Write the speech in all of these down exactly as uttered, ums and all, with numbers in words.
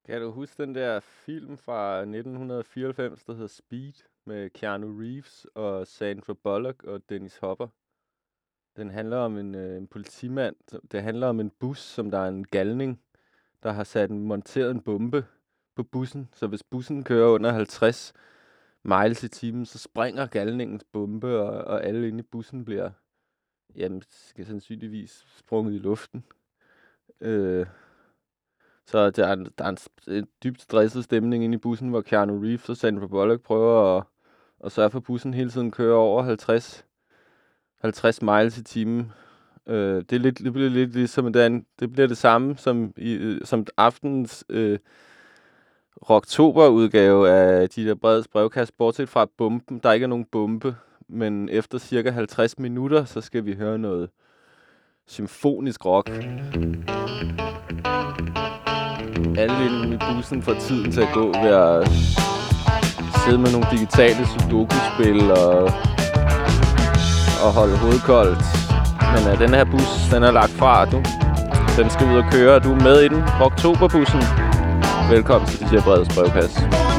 Kan du huske den der film fra nitten fireoghalvfems, der hedder Speed, med Keanu Reeves og Sandra Bullock og Dennis Hopper? Den handler om en, øh, en politimand. som- Det handler om en bus, som der er en galning, der har sat en, monteret en bombe på bussen. Så hvis bussen kører under halvtreds miles i timen, så springer galningens bombe, og, og alle inde i bussen bliver, jamen, skal sandsynligvis sprunget i luften. Øh, så der er, der er en, s- en dybt stresset stemning inde i bussen, hvor Keanu Reeves og Sandra Bullock prøver at, at sørge for, at bussen hele tiden kører over halvtreds, halvtreds miles i timen. Øh, det, er lidt, det bliver lidt ligesom den, det bliver det samme som, i, øh, som aftenens øh, Rocktober-udgave af de der brede brevkast, bortset fra bomben. Der ikke er nogen bombe, men efter cirka halvtreds minutter, så skal vi høre noget symfonisk rock. Alle inde i bussen får tiden til at gå ved at sidde med nogle digitale sudoku-spil og, og holde hovedet koldt. Men uh, den her bus, den er lagt fra, du. Den skal ud og køre, du er med i den. Rocktoberbussen. Velkommen til D J Breds brevkasse.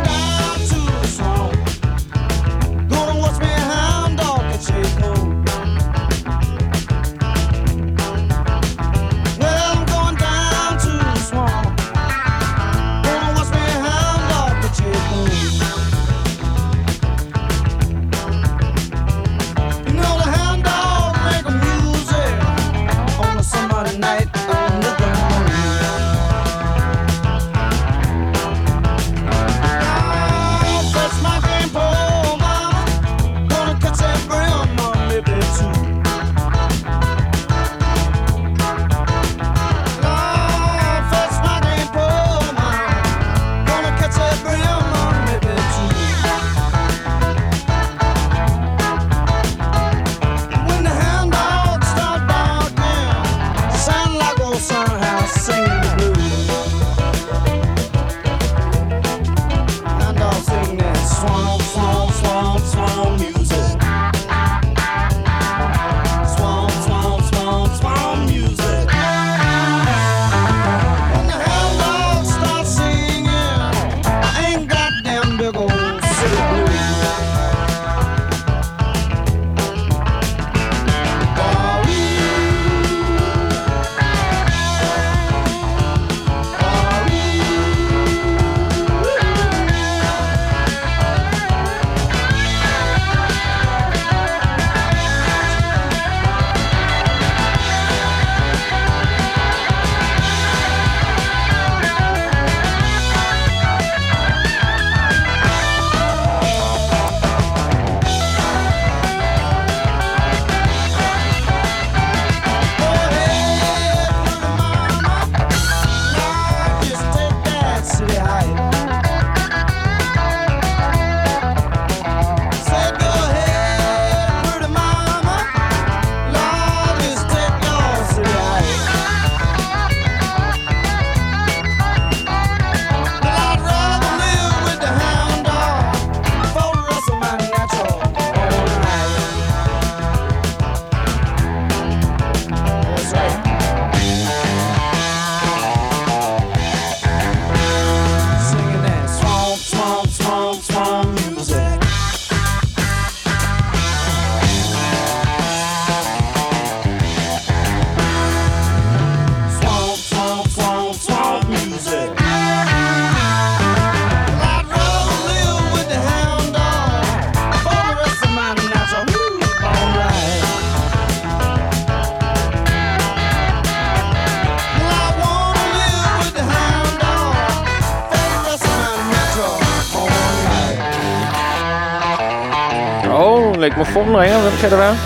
Mikrofonen ringer. Hvem kan det være?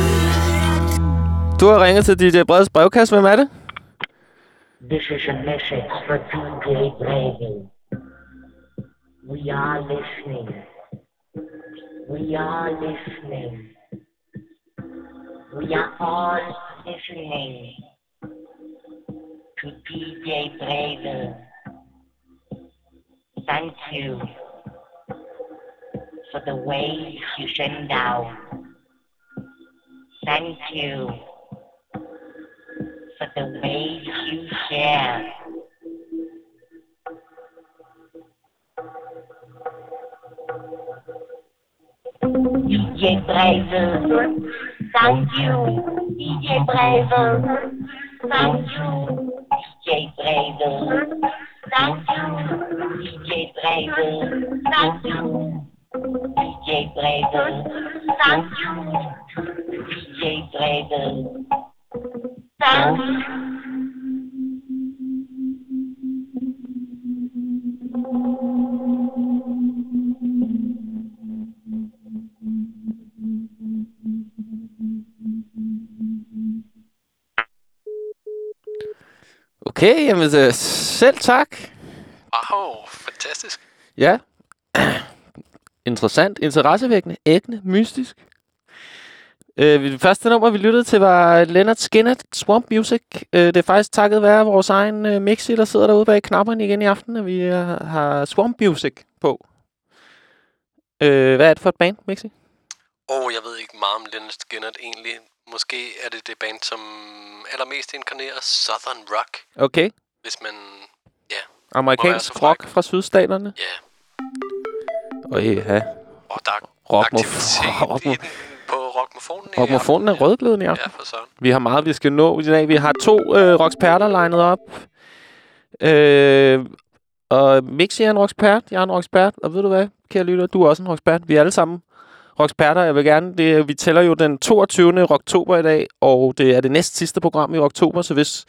Du har ringet til D J Breds brevkasse. Hvem er det? This is a message for D J Brede. We are listening. We are listening. We are all listening to D J Brede. Thank you for the waves you send out. Thank you for the ways you share. D J Brevet. Thank you, D J Brevet. Thank you, D J Brevet. Thank you, D J Brevet. Thank you, D J Brevet. Thank you, D J Brevet. Thank you. Okay, jamen øh, selv tak. Wow, fantastisk. Ja. Interessant, interessevækkende, ægne, mystisk. Øh, det første nummer, vi lyttede til, var Lynyrd Skynyrd, Swamp Music. Øh, det er faktisk takket være vores egen øh, mixi, der sidder derude bag knapperne igen i aften, at vi øh, har Swamp Music på. Øh, hvad er det for et band, Mixi? Åh, oh, jeg ved ikke meget om Lynyrd Skynyrd egentlig. Måske er det det band, som allermest inkarnerer Southern Rock. Okay. Hvis man, ja. Amerikansk rock fra sydstaterne? Ja. Og ja. Og der er Rockmof- aktivitet i den på Rockmofonen. Rockmofonen er rødglødende i aften. Ja, for sådan. Vi har meget, vi skal nå i dag. Vi har to øh, rocksperter legnet op. Øh, og Mixi er en rockspert, jeg er en rockspert. Og ved du hvad, kære lytter, du er også en rockspert. Vi er alle sammen rocksperter. Jeg vil gerne, det, vi tæller jo den toogtyvende oktober i dag, og det er det næst sidste program i oktober, så hvis,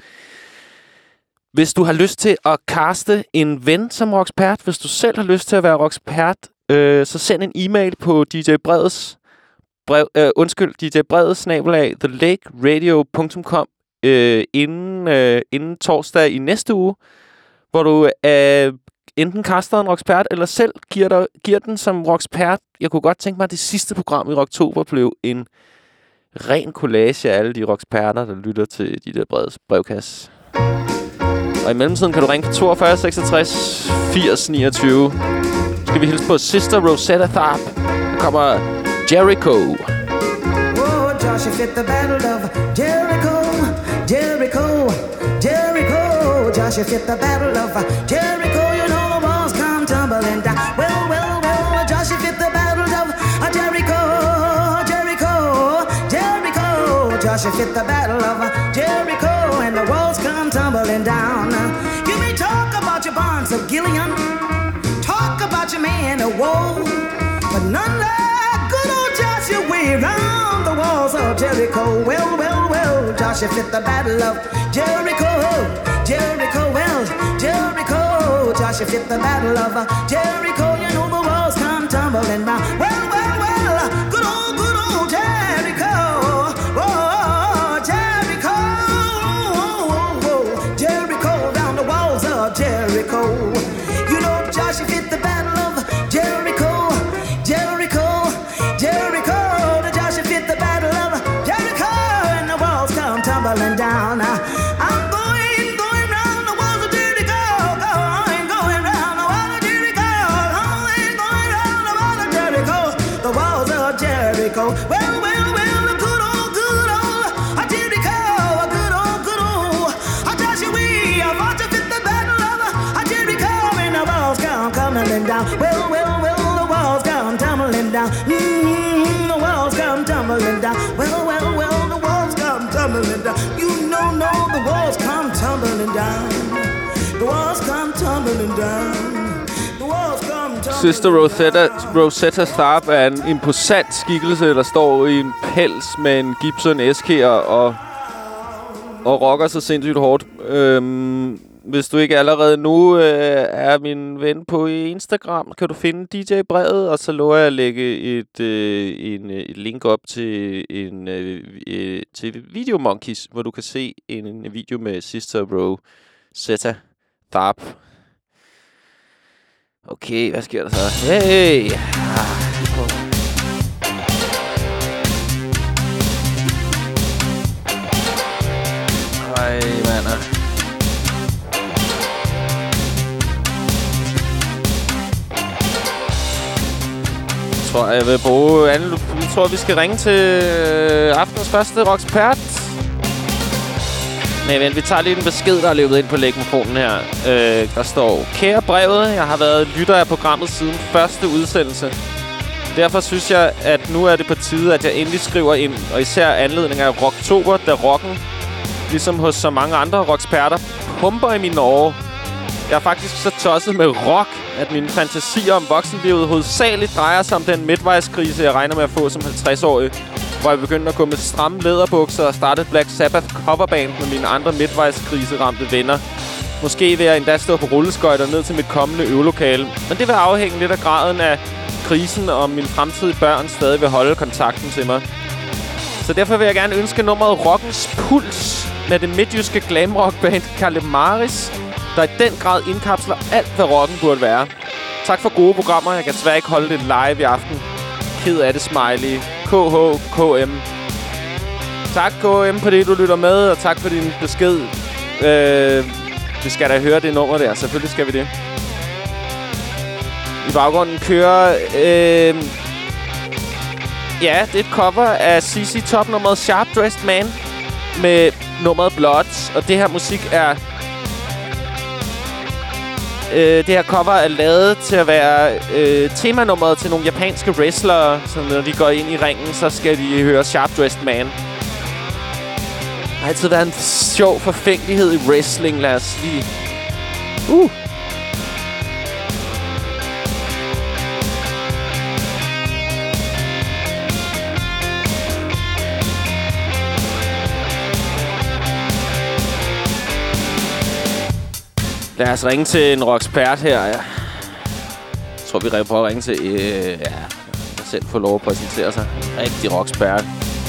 hvis du har lyst til at kaste en ven som rockspert, hvis du selv har lyst til at være rockspert, øh, så send en e-mail på D J Breds brev, øh, undskyld, D J Breds snabelag the lake radio punktum com øh, inden, øh, inden torsdag i næste uge, hvor du øh, enten kaster en rockspert, eller selv giver, dig, giver den som rockspert. Jeg kunne godt tænke mig, at det sidste program i Rocktober blev en ren collage af alle de rocksperter, der lytter til de der Breds brevkasse. Og i mellemtiden kan du ringe på toogfyrre seksogtres firs niogtyve. Skal vi hilse på Sister Rosetta Tharpe. Der kommer Jericho. Oh, Joshua fit the battle of Jericho, Jericho, Jericho. Joshua fit the battle of Jericho. You know the walls come tumbling down. Well, well, well, Joshua fit the battle of Jericho, Jericho, Jericho. Joshua fit the battle of Jericho, and the walls come tumbling down. You may talk about your bonds of Gilead, talk about your man of woe, but none like good old Joshua way round the walls of Jericho. Well, well, well, Joshua fit the battle of Jericho, Jericho, well, Jericho. Joshua fit the battle of Jericho. You know the walls come tumbling down. Well, well, well, good old, good old Jericho. Oh, Jericho, oh, oh, oh, Jericho, down the walls of Jericho. You know Joshua fit the battle of Jericho, Jericho, Jericho. The Joshua fit the battle of Jericho, and the walls come tumbling down. I'm going, going round the walls of Jericho, going, going round the walls of Jericho, going, going round the walls of Jericho, the walls of Jericho. Well, well, well, a good old, good old a Jericho, a good old, good old a Joshua. We are about to fit the battle of a Jericho, and the walls come tumbling down. Well, well, well, the walls come tumbling down. Mm-hmm, the walls come tumbling down. Well, well, well, the walls come tumbling down. You know, no, the walls come tumbling down. The walls come tumbling down. The walls come tumbling Sister Rosetta, Rosetta Tharpe er en imposant skikkelse, der står i en pels med en Gibson S K'er og, og rocker så sindssygt hårdt. Øhm, hvis du ikke allerede nu øh, er min ven på Instagram, kan du finde D J Brevet, og så lover jeg at lægge et, øh, en, et link op til en øh, øh, til Video Monkeys, hvor du kan se en, en video med Sister Rosetta Tharpe. Okay, hvad sker der så? Hey! Hej, mander. Jeg tror, jeg vil bruge... Jeg tror, vi skal ringe til aftens første rockspert. Men vent, vi tager lige en besked, der er løbet ind på lægmofonen her. Øh, der står: Kære Brevet, jeg har været lytter af programmet siden første udsendelse. derfor synes jeg, at nu er det på tide, at jeg endelig skriver ind, og især anledning af Rocktober, da rocken, ligesom hos så mange andre rocksperter, pumper i mine årer. Jeg er faktisk så tosset med rock, at mine fantasier om voksenlivet hovedsageligt drejer sig om den midtvejskrise, jeg regner med at få som halvtreds-årig, hvor jeg begyndte at gå med stramme læderbukser og starte Black Sabbath coverband med mine andre midtvejskrise-ramte venner. Måske vil jeg endda stå på rulleskøjter ned til mit kommende øvelokale, men det vil afhænge lidt af graden af krisen, og om mine fremtidige børn stadig vil holde kontakten til mig. Så derfor vil jeg gerne ønske nummeret Rockens Puls med det midtjyske glamrockband Kalemaris, der i den grad indkapsler alt, hvad rocken burde være. Tak for gode programmer. Jeg kan desværre ikke holde det live i aften. Ked af det, smiley. K H K M. Tak, K M, fordi du lytter med, og tak for din besked. Øh, vi skal da høre det nummer der. Selvfølgelig skal vi det. I baggrunden kører... Øh, ja, det er et cover af C C Top nummeret Sharp Dressed Man med nummeret Bloods. Og det her musik er... Øh, det her cover er lavet til at være øh, temanummeret til nogle japanske wrestlere. Så når de går ind i ringen, så skal de høre Sharp Dressed Man. Der har altid været en sjov forfængelighed i wrestling. Lad os lige... Uh! Lad os ringe til en rockspert her, ja. Jeg tror, vi prøver at ringe til... Øh, ja, jeg selv får lov at præsentere sig. Rigtig rockspert.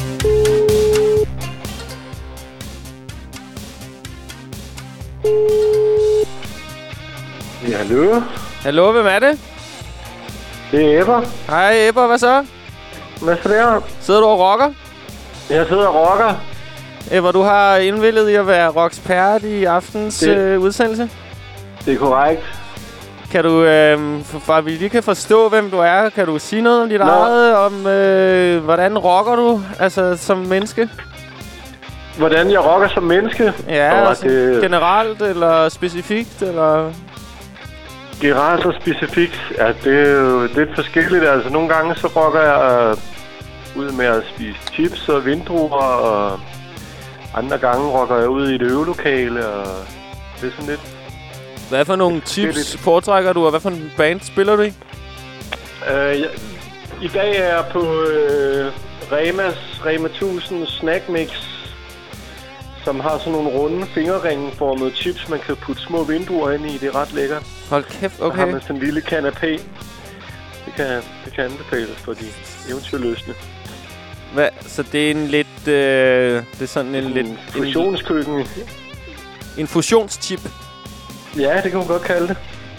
Ja, hallo? Hallo, hvem er det? Det er Ebber. Hej, Ebber, hvad så? Hvad så der? Sidder du og rocker? Jeg sidder og rocker. Ebber, du har indvillet i at være rockspert i aftens det, øh, udsendelse? Det er korrekt. Kan du, øh, for, for at vi lige kan forstå, hvem du er, kan du sige noget om dit Nå. eget, om øh, hvordan rocker du, altså som menneske? Hvordan jeg rocker som menneske? Ja, og altså, det, generelt eller specifikt, eller... Generelt og specifikt, ja, det er jo lidt forskelligt. Altså, nogle gange så rocker jeg øh, ud med at spise chips og vindruer, og andre gange rocker jeg ud i et øvelokale, og det er sådan lidt... Hvad for nogle tips foretrækker du, og hvad for en band spiller du i? Øh, jeg, I dag er jeg på øh, Remas, Rema tusind Snack Mix, som har sådan nogle runde fingerringeformede chips, man kan putte små vinduer ind i. Det er ret lækkert. Hold kæft, okay. Så har man sådan en lille canapé. Det kan, det kan anbefales for de eventyrløsne. Hvad? Så det er en lidt... Øh, det er sådan en, en lidt... Fusionskøkken. En, en fusionschip. Ja, det kan man godt kalde det.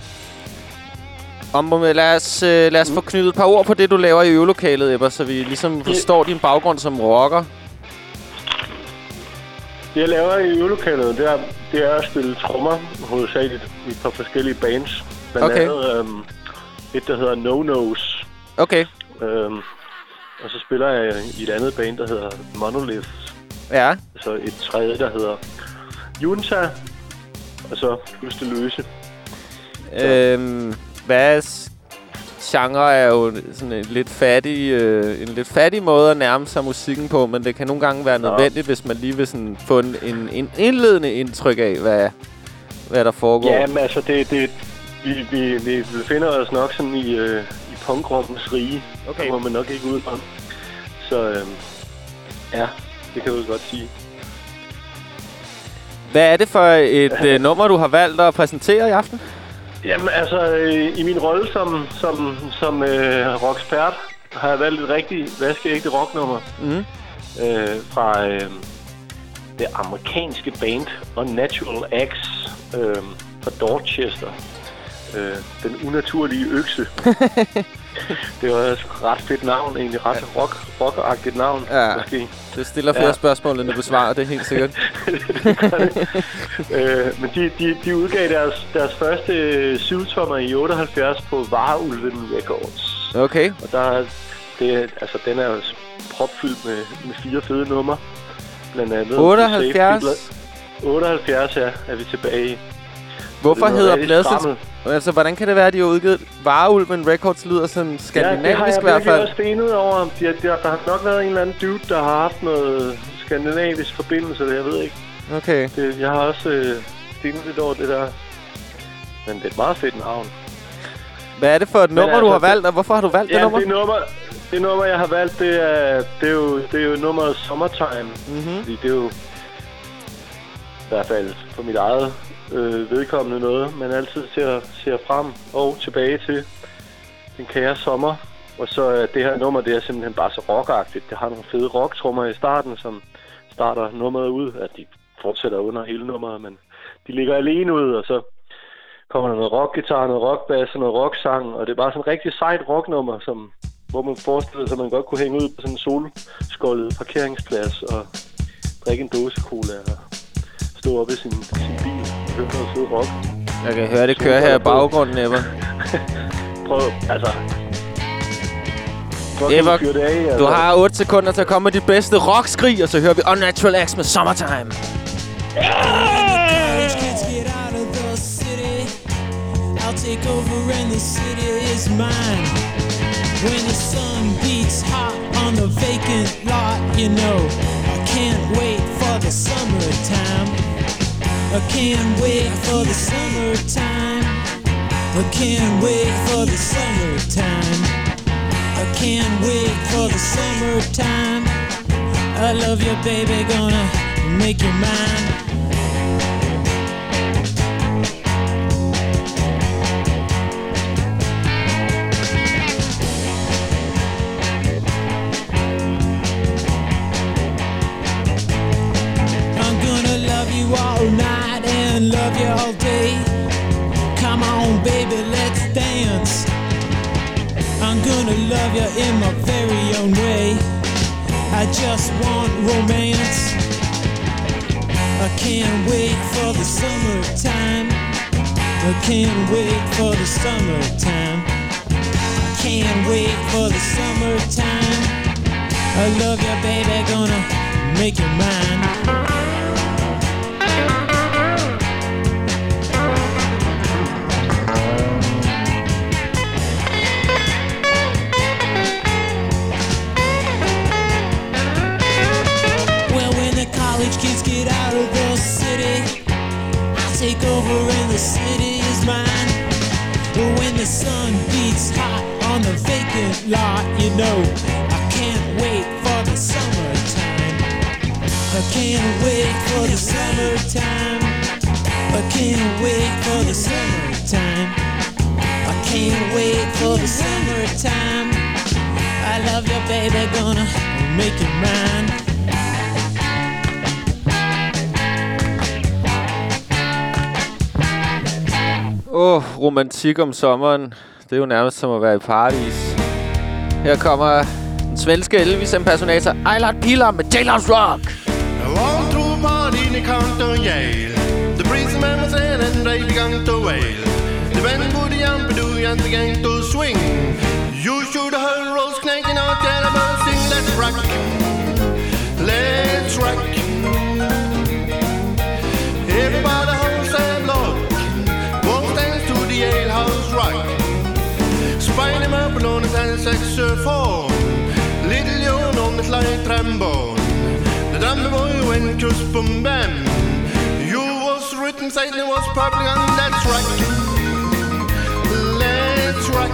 Om, lad os, øh, lad os mm. få knyttet et par ord på det, du laver i øvelokalet, Ebber, så vi ligesom forstår din baggrund som rocker. Det, jeg laver i øvelokalet, det er, det er at spille trommer, hovedsageligt i et par forskellige bands. Blandt okay. andet øhm, et, der hedder No Nose. Okay. Øhm, og så spiller jeg i et andet band, der hedder Monolith. Ja. Så et tredje, der hedder Junta. Og så plus det løse. Øhm, hvad genre er jo sådan en lidt fattig, øh, en lidt fattig måde at nærme sig musikken på, men det kan nogle gange være nødvendigt, hvis man lige vil sådan få en, en, en indledende indtryk af, hvad, hvad der foregår. Ja, men altså, det, det, vi, vi, vi befinder os nok sådan i, øh, i punkrommens rige. Okay. Det må man nok ikke ud om. Så øh, ja, det kan jeg godt sige. Hvad er det for et øh, nummer, du har valgt at præsentere i aften? Jamen, altså, øh, i min rolle som, som, som øh, rockspert har jeg valgt et rigtig vaskeægte rocknummer. Mm. Øh, fra øh, det amerikanske band Unnatural Acts øh, fra Dorchester. Øh, den unaturlige økse. Det var et ret fedt navn, egentlig ret rock, rockeragtigt navn, ja, måske. Det stiller flere ja. spørgsmål, end du besvarer, det er helt sikkert. det øh, men de, de, de udgav deres, deres første syvtommer i otteoghalvfjerds på Varulven Records. Okay. Og der, det, altså, den er jo propfyldt med, med fire fede numre, blandt andet. otteoghalvfjerds? otteoghalvfjerds, ja, er vi tilbage i. Hvorfor hedder pladselskabet Altså, hvordan kan det være, at de har udgivet Varulven Records lyder sådan skandinavisk i hvert fald? Ja, det har jeg virkelig også stenet over. De, de, der har nok været en eller anden dude, der har haft noget skandinavisk forbindelse, jeg ved ikke. Okay. Det, jeg har også øh, stenet lidt over det der. Men det er et meget fedt navn. Hvad er det for et nummer, altså, du har valgt, og hvorfor har du valgt ja, det nummer? Det nummer, det nummer, jeg har valgt, det er, det er, jo, det er jo nummeret Summertime. Mm-hmm. Fordi det er jo i hvert fald for mit eget øh, vedkommende noget, man altid ser, ser frem og tilbage til den kære sommer. Og så er det her nummer, det er simpelthen bare så rockagtigt. Det har nogle fede rocktrummer i starten, som starter nummeret ud. At de fortsætter under hele nummeret, men de ligger alene ud, og så kommer der noget rockgitar, noget rockbass og noget rocksang, og det er bare sådan et rigtig sejt rocknummer, som, hvor man forestiller sig, at man godt kunne hænge ud på sådan en solskålet parkeringsplads og drikke en dåse cola og stå op i sin, sin bil og høre noget fed rock. Jeg kan høre det køre her i baggrunden, Ever. Prøv, altså... Ever, det af, altså. Du har otte sekunder til at komme med de bedste rockskrig, og så hører vi Unnatural Acts med Summertime. I'll take over and the city is mine. When the sun beats hot on the vacant lot, you know, I can't wait for the summertime. I can't wait for the summertime. I can't wait for the summertime. I can't wait for the summertime. I love you, baby, gonna make you mine. All night and love you all day. Come on, baby, let's dance. I'm gonna love you in my very own way. I just want romance. I can't wait for the summertime. I can't wait for the summertime. I can't wait for the summertime. I love you, baby, gonna make you mine. Kids get out of the city, I'll take over and the city is mine. When the sun beats hot on the vacant lot, you know, I can't wait for the summertime. I can't wait for the summertime. I can't wait for the summertime. I can't wait for the summertime. I love you, baby, gonna make you mine. Åh, oh, romantik om sommeren. Det er jo nærmest som at være i paradis. Her kommer den svenske Elvis-impersonator Eilert Pilar med Jailhouse Rock. All through partying i Counter Yale. The breeze man was in and they began to wail. The band would jump and do and began to swing. You should have heard rolls knacking out there about sing. Let's rock. Let's rock. Everybody holds their block. Jailhouse Rock. Spine him up on his hand saxophone. Little John on the light trombone. The drummer boy went just boom bam. You was written, Satan was public, and let's rock. Let's rock.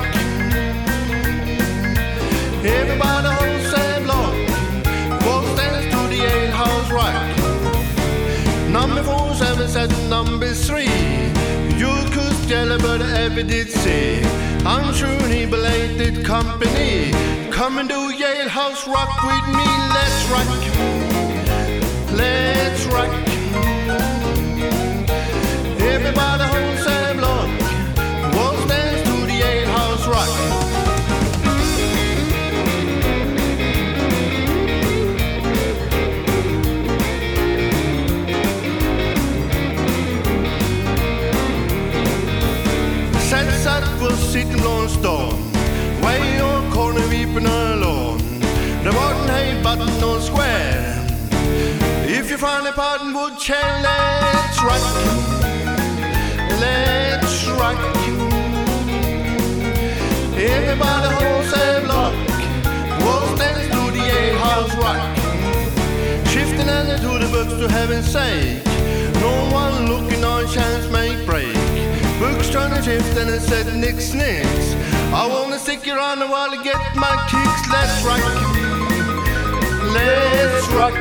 Everybody holds their block. Walk dance to the Jailhouse Rock. Number four, seven, seven, number three. You could tell but ever did say I'm sure he belated company. Come and do Jailhouse Rock with me. Let's rock. Let's rock. Everybody hold Sam Lock. Walk dance to the Jailhouse Rock. Sat for sitting on a storm. Way on corner weeping alone. The button hey button on square. If you find a button would chair, let's rock. Let's rock. to heaven's sake. No one looking on chance may break. Books trying to shift and it said nix nix. I wanna stick around a while to get my kicks. Let's rock. Let's rock.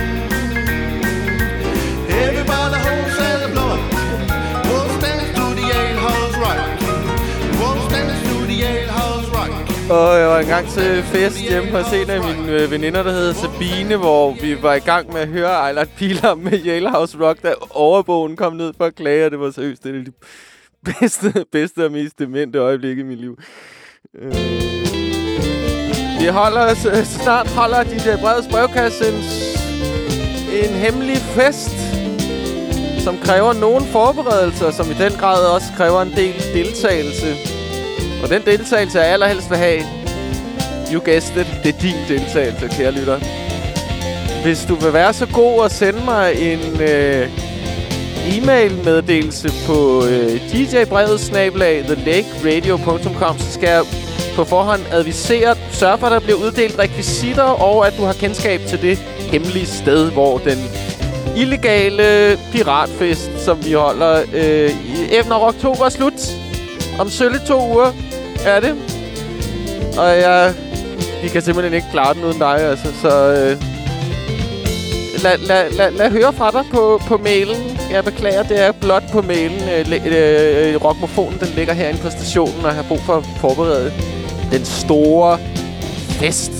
Everybody holds and the block. Won't stand to the alehouse rock. Won't stand to the alehouse rock. Og jeg var engang til fest hjemme hos en af mine øh, veninder, der hedder Sabine, hvor vi var i gang med at høre Eilert Pihlam med Jailhouse Rock, da overbogen kom ned for at klage, og det var seriøst det er de bedste, bedste og mest demente øjeblikke i mit liv. Øh. Vi holder snart holder D J Breds brevkasse en, en hemmelig fest, som kræver nogle forberedelser, som i den grad også kræver en del deltagelse. Og den deltagelse, jeg allerhelst vil have, you guessed it, det er din deltagelse, kære lytter. Hvis du vil være så god at sende mig en øh, e-mail-meddelelse på øh, d j brevet snabel-a the lake radio punktum com, så skal jeg på forhånd advisere, sørge for, at der bliver uddelt rekvisitter, og at du har kendskab til det hemmelige sted, hvor den illegale piratfest, som vi holder øh, i, når oktober er slut. Om sølle to uger er det. Og jeg... Vi kan simpelthen ikke klare den uden dig, altså. Så... Øh, lad, lad, lad, lad høre fra dig på, på mailen. Jeg beklager, det er blot på mailen. Øh, øh, Rockmofonen, den ligger herinde på stationen, og har brug for at forberede den store fest.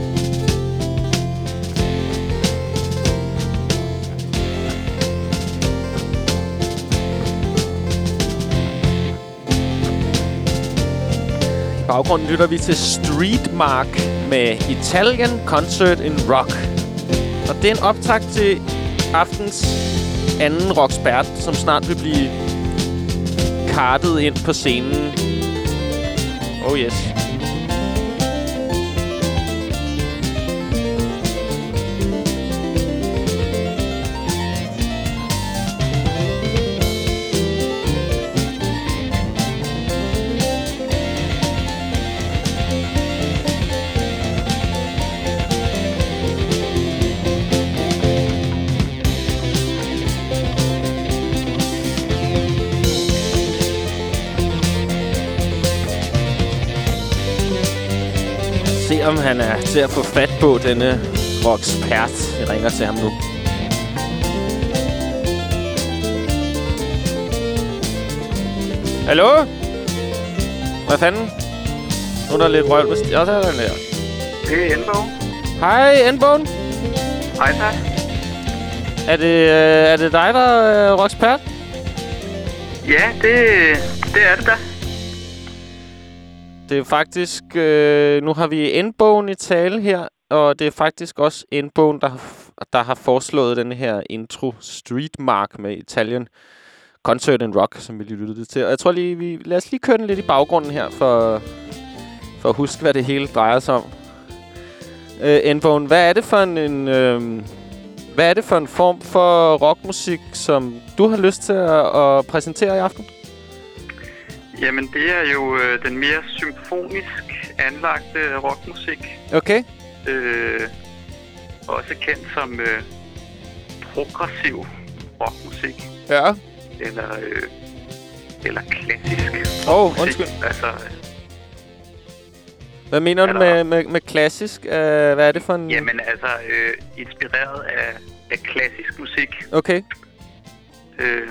I baggrunden lytter vi til Streetmark med Italian Concert in Rock. Og det er en optakt til aftens anden rockspert, som snart vil blive kartet ind på scenen. Oh yes. Om han er til at få fat på, denne rockspert. Jeg ringer til ham nu. Hallo? Hvad fanden? Nu er der lidt røv. Ja, så er den der. Det er Endbone. Hej, Endbone. Hej, tak. Er det, øh, er det dig, der er rockspert? Ja, det, det er det da. Det er faktisk... Øh, nu har vi Endbone i tale her, og det er faktisk også Endbone, der har, der har foreslået den her intro Streetmark med Italian Concert in Rock, som vi lige lyttede til. Og jeg tror lige, vi... Lad os lige køre den lidt i baggrunden her, for, for at huske, hvad det hele drejer sig om. Øh, Endbone, hvad er det for en... en øh, hvad er det for en form for rockmusik, som du har lyst til at, at præsentere i aften? Jamen, det er jo øh, den mere symfonisk anlagte rockmusik. Okay. Øh, også kendt som øh, progressiv rockmusik. Ja. Eller, øh, eller klassisk Åh, oh, rockmusik. undskyld. Altså, hvad mener du med, med, med klassisk? Uh, hvad er det for en... Jamen, altså, øh, inspireret af, af klassisk musik. Okay. Øh,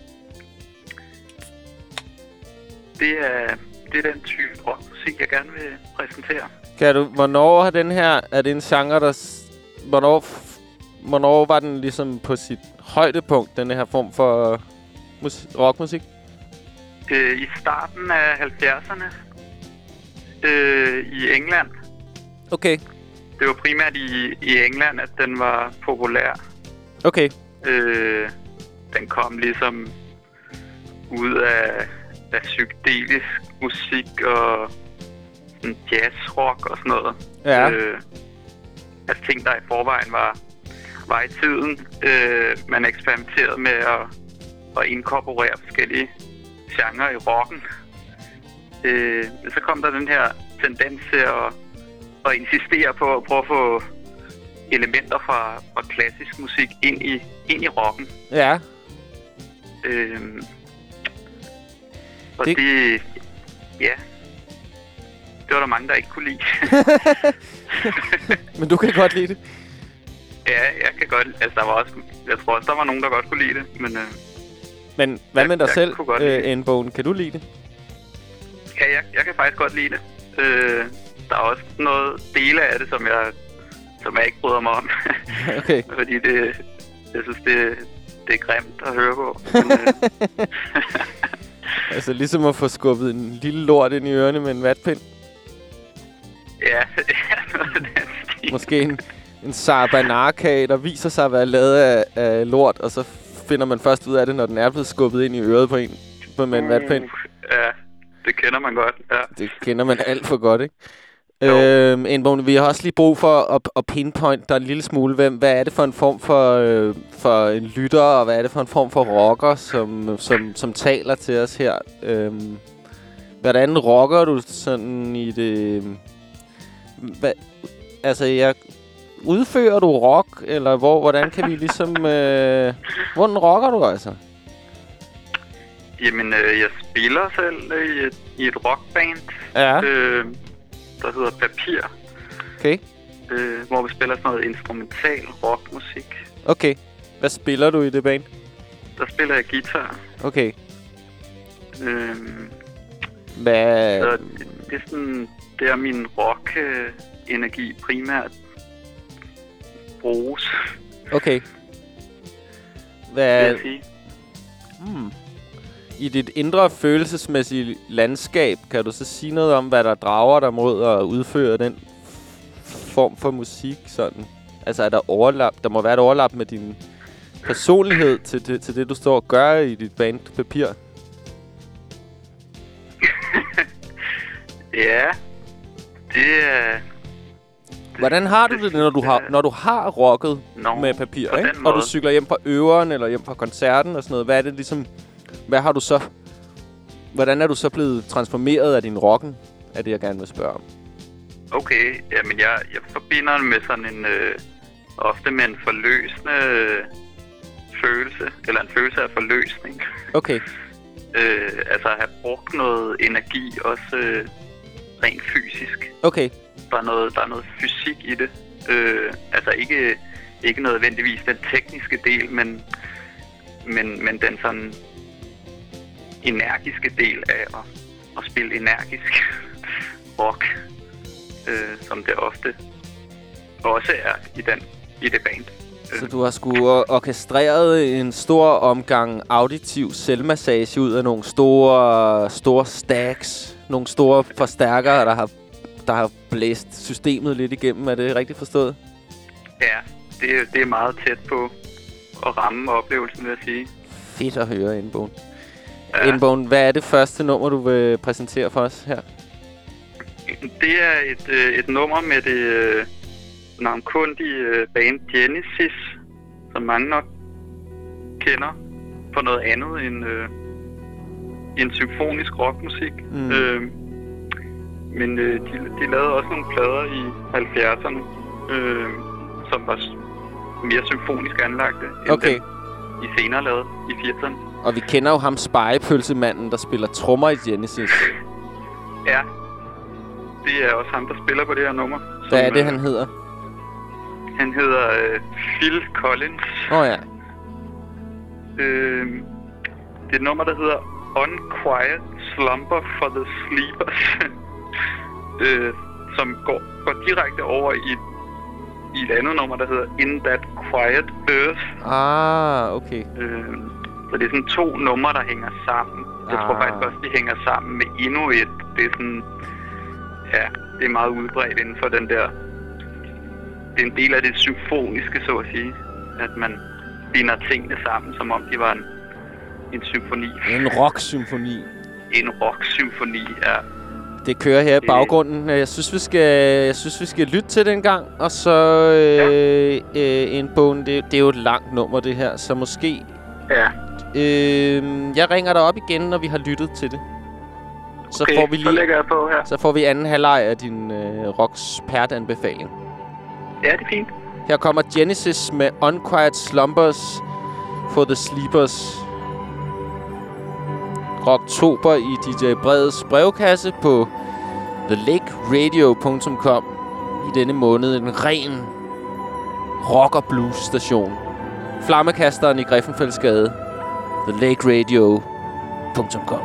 Det er, det er den type rockmusik, jeg gerne vil præsentere. Kan du, hvornår har den her, er det en genre, der, hvornår, hvornår var den ligesom på sit højdepunkt, den her form for musik, rockmusik? Øh, I starten af halvfjerdserne øh, i England. Okay. Det var primært i, i England, at den var populær. Okay. Øh, den kom ligesom ud af... af psykedelisk musik og sådan jazzrock og sådan noget. Ja. Øh, altså ting, der i forvejen var, var i tiden. Øh, man eksperimenterede med at, at inkorporere forskellige genrer i rocken. Øh, så kom der den her tendens til at, at insistere på at prøve at få elementer fra, fra klassisk musik ind i, ind i rocken. Ja. Øhm, og det... det... Ja. Det var der mange, der ikke kunne lide. Men du kan godt lide det? Ja, jeg kan godt... Altså, der var også... Jeg tror også, der var nogen, der godt kunne lide det, men... Øh, men hvad med dig jeg selv, øh, N-Bone? Kan du lide det? Ja, jeg, jeg kan faktisk godt lide det. Øh, der er også noget dele af det, som jeg, som jeg ikke bryder mig om. Okay. Fordi det... Jeg synes, det, det er grimt at høre på. Men, øh, altså ligesom at få skubbet en lille lort ind i ørerne med en vatpind? Ja, ja, noget af den stil. Måske en, en sarbanarkage, der viser sig at være lavet af, af lort, og så finder man først ud af det, når den er blevet skubbet ind i øret på en med en vatpind. Ja, det kender man godt, ja. Det kender man alt for godt, ikke? Øhm, N-Bone, vi har også lige brug for at, at pinpointe dig en lille smule. Hvem, hvad er det for en form for, øh, for en lytter, og hvad er det for en form for rocker, som, som, som taler til os her? Øhm, hvordan rocker du sådan i det... Hvad, altså, jeg... Udfører du rock, eller hvor, hvordan kan vi ligesom... Øh, hvordan rocker du altså? Jamen, øh, jeg spiller selv i et, i et rockband, ja. øh, der hedder Papir. Okay. Øh, hvor vi spiller sådan noget instrumental rockmusik. Okay. Hvad spiller du i det band? Der spiller jeg guitar. Okay. Øh, Hvad... Så det, det er sådan... Det er min rock-energi primært bruges. Okay. Hvad... Vil jeg sige. Hmm. I dit indre følelsesmæssige landskab, kan du så sige noget om, hvad der drager dig mod at udføre den form for musik? Sådan? Altså, er der overlap? Der må være et overlap med din personlighed til det, til det du står og gør i dit band Papir. Ja, det er... Hvordan har du det, når du har, når du har rocket no, med Papir, ikke? Og du cykler hjem fra øveren eller hjem fra koncerten og sådan noget? Hvad er det ligesom... Hvad har du så... Hvordan er du så blevet transformeret af din rocken? Er det, jeg gerne vil spørge om. Okay, jamen jeg, jeg forbinder det med sådan en... Øh, ofte med en forløsende øh, følelse. Eller en følelse af forløsning. Okay. øh, altså at have brugt noget energi, også øh, rent fysisk. Okay. Der er noget, der er noget fysik i det. Øh, altså ikke, ikke nødvendigvis den tekniske del, men, men, men den sådan energiske del af at, at spille energisk rock, øh, som det ofte også er i, den, i det band. Så du har sgu orkestreret en stor omgang auditiv selvmassage ud af nogle store, store stacks, nogle store forstærkere, der har der har blæst systemet lidt igennem. Er det rigtigt forstået? Ja, det, det er meget tæt på at ramme oplevelsen, vil jeg sige. Fedt at høre, N-Bone. Ja. N-Bone, hvad er det første nummer, du vil præsentere for os her? Det er et, et nummer med det uh, navnkundige band Genesis, som mange nok kender for noget andet end, uh, end symfonisk rockmusik. Mm. Uh, Men øh, de, de lavede også nogle plader i halvfjerdserne, øh, som var mere symfonisk anlagte, end okay. dem, de senere lavede i firserne. Og vi kender jo ham spegepølsemanden, der spiller trommer i Genesis. Ja, det er også ham, der spiller på det her nummer. Hvad som, er det, øh, han hedder? Han hedder øh, Phil Collins. Åh oh, ja. Øh, det er et nummer, der hedder Unquiet Slumber for the Sleepers. Øh, som går, går direkte over i, i et andet nummer, der hedder In That Quiet Earth. Ah, okay. Øh, så det er sådan to numre, der hænger sammen. Jeg ah. tror faktisk også, de hænger sammen med endnu et. Det er sådan... Ja, det er meget udbredt inden for den der... Det er en del af det symfoniske, så at sige. At man binder tingene sammen, som om de var en, en symfoni. En rock-symfoni. En rock-symfoni, ja. Det kører her i baggrunden. Jeg synes, vi skal, jeg synes, vi skal lytte til det en gang. Og så øh, ja. øh, en bogen. Det, det er jo et langt nummer, det her. Så måske... Ja. Øh, jeg ringer dig op igen, når vi har lyttet til det. Så okay, får vi lige, så lægger jeg på her. Så får vi anden halvleg af din øh, rockspert-anbefaling. Ja, det er fint. Her kommer Genesis med Unquiet Slumbers for the Sleepers. Rocktober i D J Breds brevkasse på the lake radio punktum com. I denne måned en ren rock- og blues-station. Flammekasteren i Griffenfeldsgade. the lake radio punktum com.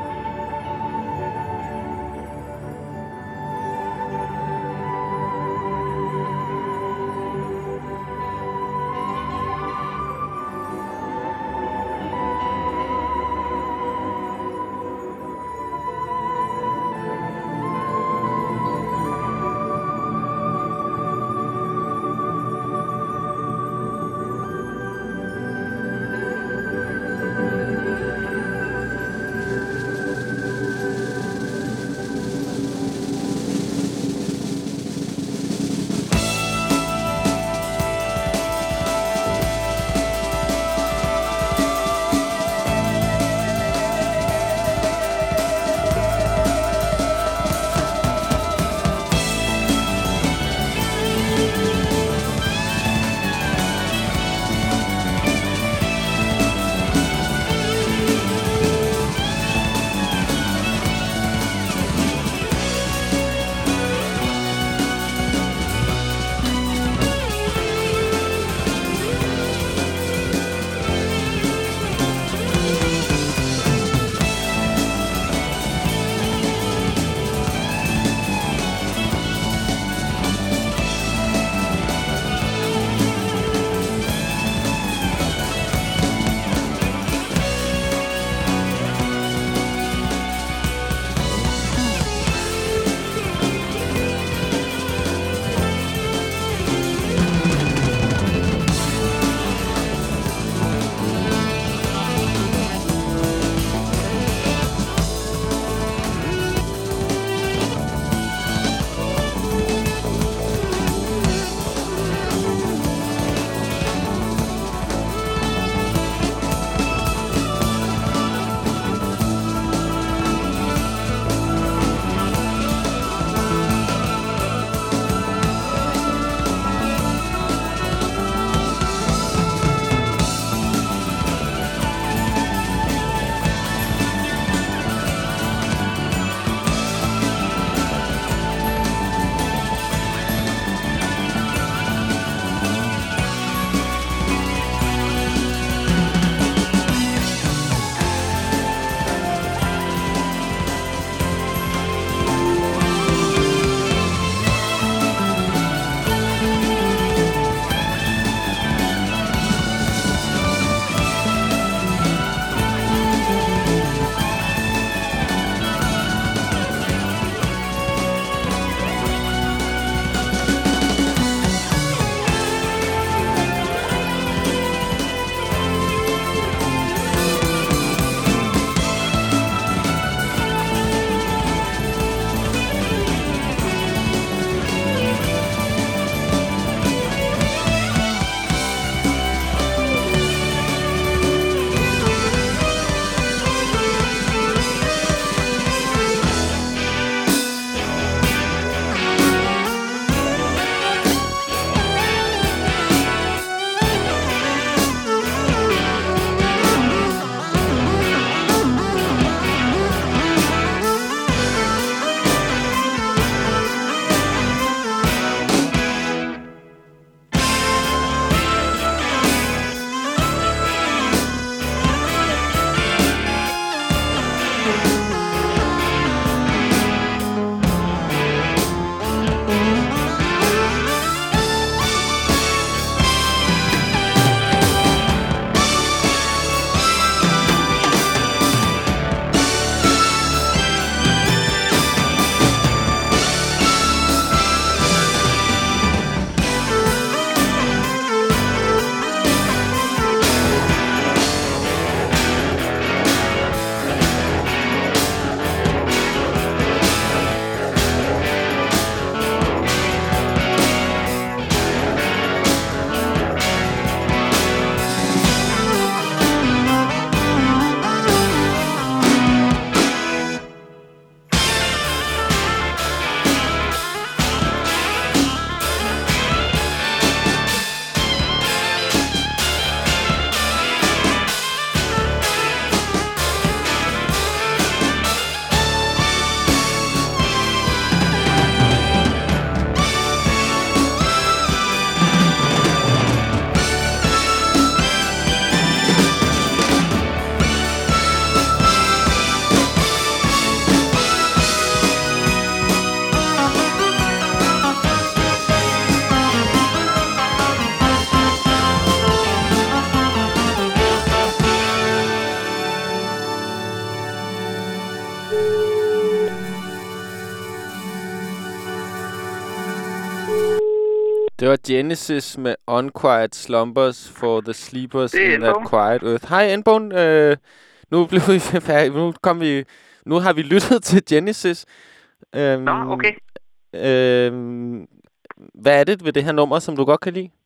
Det var Genesis med Unquiet Slumbers for the Sleepers in Endbone. That Quiet Earth. Hej Endbone. Øh, nu blev vi færdige. Nu kom vi. Nu har vi lyttet til Genesis. Øhm, Nå, okay. Øhm, hvad er det ved det her nummer, som du godt kan lide?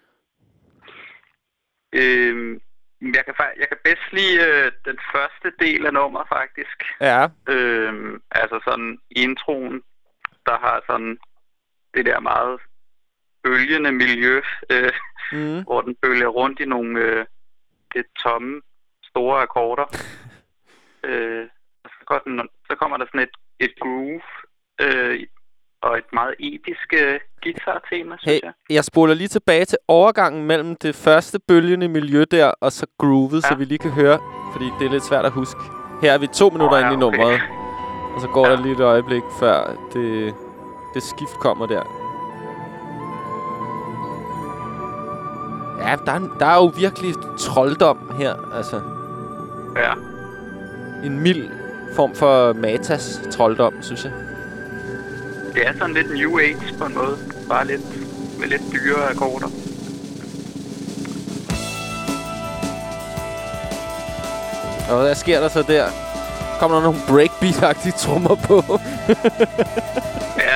Øhm, jeg, kan, jeg kan bedst lide øh, den første del af nummeret, faktisk. Ja. Øhm, altså sådan introen, der har sådan det der meget bølgende miljø, øh, mm. hvor den bølger rundt i nogle øh, det tomme, store akkorder. øh, så, går den, så kommer der sådan et, et groove øh, og et meget episk øh, guitar-tema, synes hey, jeg. Jeg spoler lige tilbage til overgangen mellem det første bølgende miljø der, og så groovet, ja. Så vi lige kan høre, fordi det er lidt svært at huske. Her er vi to minutter oh, ja, inde i nummeret, okay. Og så går ja. der lige et øjeblik, før det, det skift kommer der. Ja, der, der er jo virkelig trolddom her, altså. Ja. En mild form for Matas trolddom, synes jeg. Det er sådan lidt New Age på en måde. Bare lidt med lidt dyre akkorder. Og hvad sker der så der? Kommer der nogle breakbeat-agtige trommer på? Ja.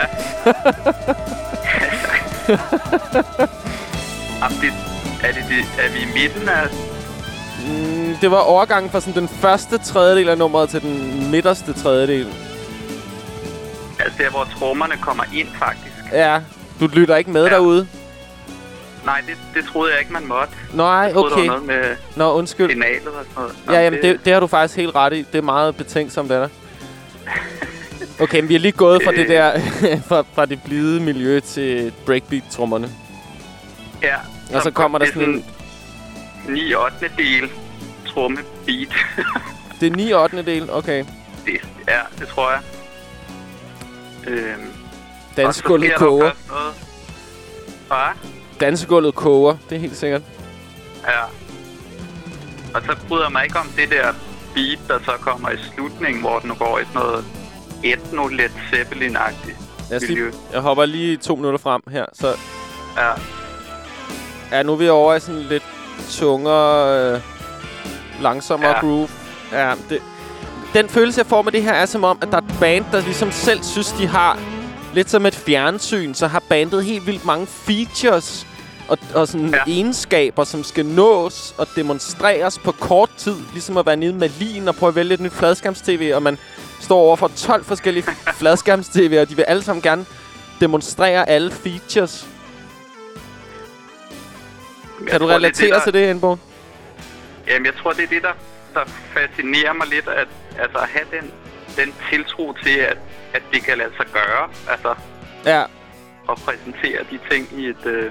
Jamen, det, er, det, det, er vi i midten af... Mm, det var overgangen fra sådan den første tredjedel af nummeret til den midterste tredjedel. Altså der, hvor trommerne kommer ind, faktisk. Ja, du lytter ikke med ja. derude? Nej, det, det troede jeg ikke, man måtte. Nej, jeg troede, okay. Der var noget med Nå, undskyld. signalet og sådan noget. Nå, ja, jamen, det, det har du faktisk helt ret i. Det er meget betænksomt, det der. Okay, men vi er lige gået fra det der, fra, fra det blide miljø til breakbeat-trommerne. Ja. Og så kommer der sådan en... ni ottende del trommebeat. Det er ni ottende del, okay. Det, ja, det tror jeg. Øhm, Dansegulvet koger. Hvad? Dansegulvet koger, det er helt sikkert. Ja. Og så bryder jeg mig ikke om det der beat, der så kommer i slutningen, hvor den går i sådan noget etno Led Zeppelin-agtigt miljø. Jeg hopper lige to minutter frem her, så... Ja. Ja, nu er vi over i sådan lidt tungere, øh, langsommere ja. groove. Ja, det... Den følelse, jeg får med det her, er som om, at der er et band, der ligesom selv synes, de har lidt som et fjernsyn, så har bandet helt vildt mange features og, og sådan ja. egenskaber, som skal nås og demonstreres på kort tid. Ligesom at være nede med Malin og prøve at vælge et nyt fladskærms-tv, og man står over for tolv forskellige fladskærms-tv, og de vil alle sammen gerne demonstrere alle features. Jeg kan du relatere det, det, der... til det, Endbone? Jamen, jeg tror, det er det, der, der fascinerer mig lidt, at altså, at have den, den tiltro til, at, at det kan lade sig gøre. Altså, ja. Og præsentere de ting i et øh,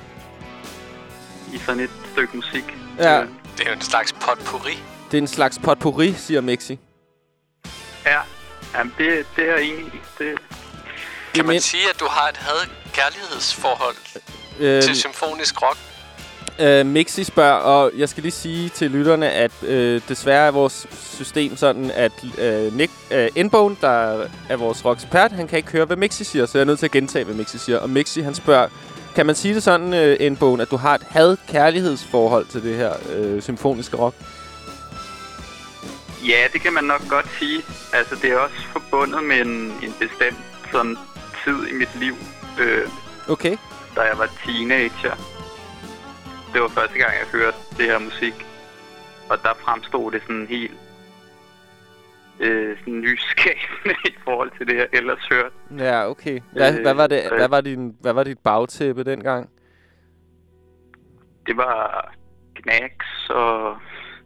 i sådan et stykke musik. Ja. Øh. Det er jo en slags potpourri. Det er en slags potpourri, siger Mixi. Ja, jamen det, det er egentlig... Det... Kan man sige, at du har et had-kærlighedsforhold øh, til symfonisk rock? Øh, Mixi spørger, og jeg skal lige sige til lytterne, at øh, desværre er vores system sådan, at øh, Nick øh, Endbone, der er vores rockekspert, han kan ikke høre, hvad Mixi siger, så jeg er nødt til at gentage, hvad Mixi siger. Og Mixi, han spørger, kan man sige det sådan, øh, Endbone, at du har et had-kærlighedsforhold til det her øh, symfoniske rock? Ja, det kan man nok godt sige. Altså, det er også forbundet med en, en bestemt sådan, tid i mit liv, øh, okay. da jeg var teenager. Det var første gang, jeg hørte det her musik. Og der fremstod det sådan helt øh, sådan nyskabende i forhold til det, jeg ellers hørte. Ja, okay. Hvad, øh, hvad, var, det, hvad, var, din, hvad var dit bagtæppe dengang? Det var Knacks og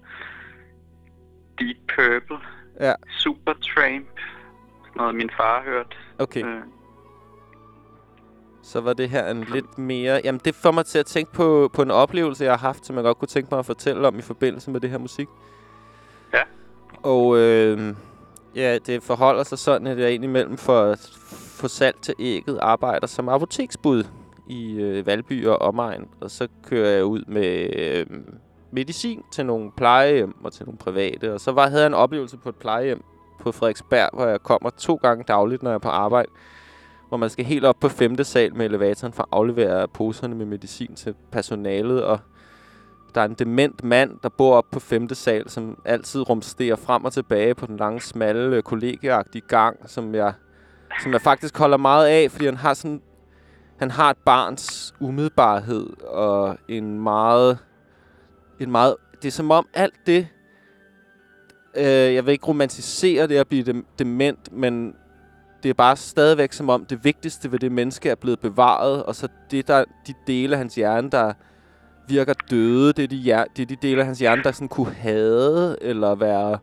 Deep Purple. Ja. Supertramp. Noget min far hørte. Okay. Øh. Så var det her en lidt mere... Jamen, det får mig til at tænke på, på en oplevelse, jeg har haft, som jeg godt kunne tænke mig at fortælle om i forbindelse med det her musik. Ja. Og øh, ja, det forholder sig sådan, at jeg indimellem for at få salt til ægget arbejder som apoteksbud i øh, Valby og omegn. Og så kører jeg ud med øh, medicin til nogle plejehjem og til nogle private. Og så var, havde jeg en oplevelse på et plejehjem på Frederiksberg, hvor jeg kommer to gange dagligt, når jeg er på arbejde. hvor man skal helt op på femte sal med elevatoren for at aflevere poserne med medicin til personalet, og der er en dement mand, der bor op på femte sal, som altid rumsterer frem og tilbage på den lange, smalle, kollegiagtige gang, som jeg, som jeg faktisk holder meget af, fordi han har sådan, han har et barns umiddelbarhed og en meget, en meget, det er som om alt det, øh, jeg vil ikke romantisere det at blive dem, dement, men det er bare stadigvæk som om det vigtigste ved det menneske er blevet bevaret, og så det der, de dele af hans hjerne, der virker døde, det er de, det er de dele af hans hjerne, der sådan kunne hade eller være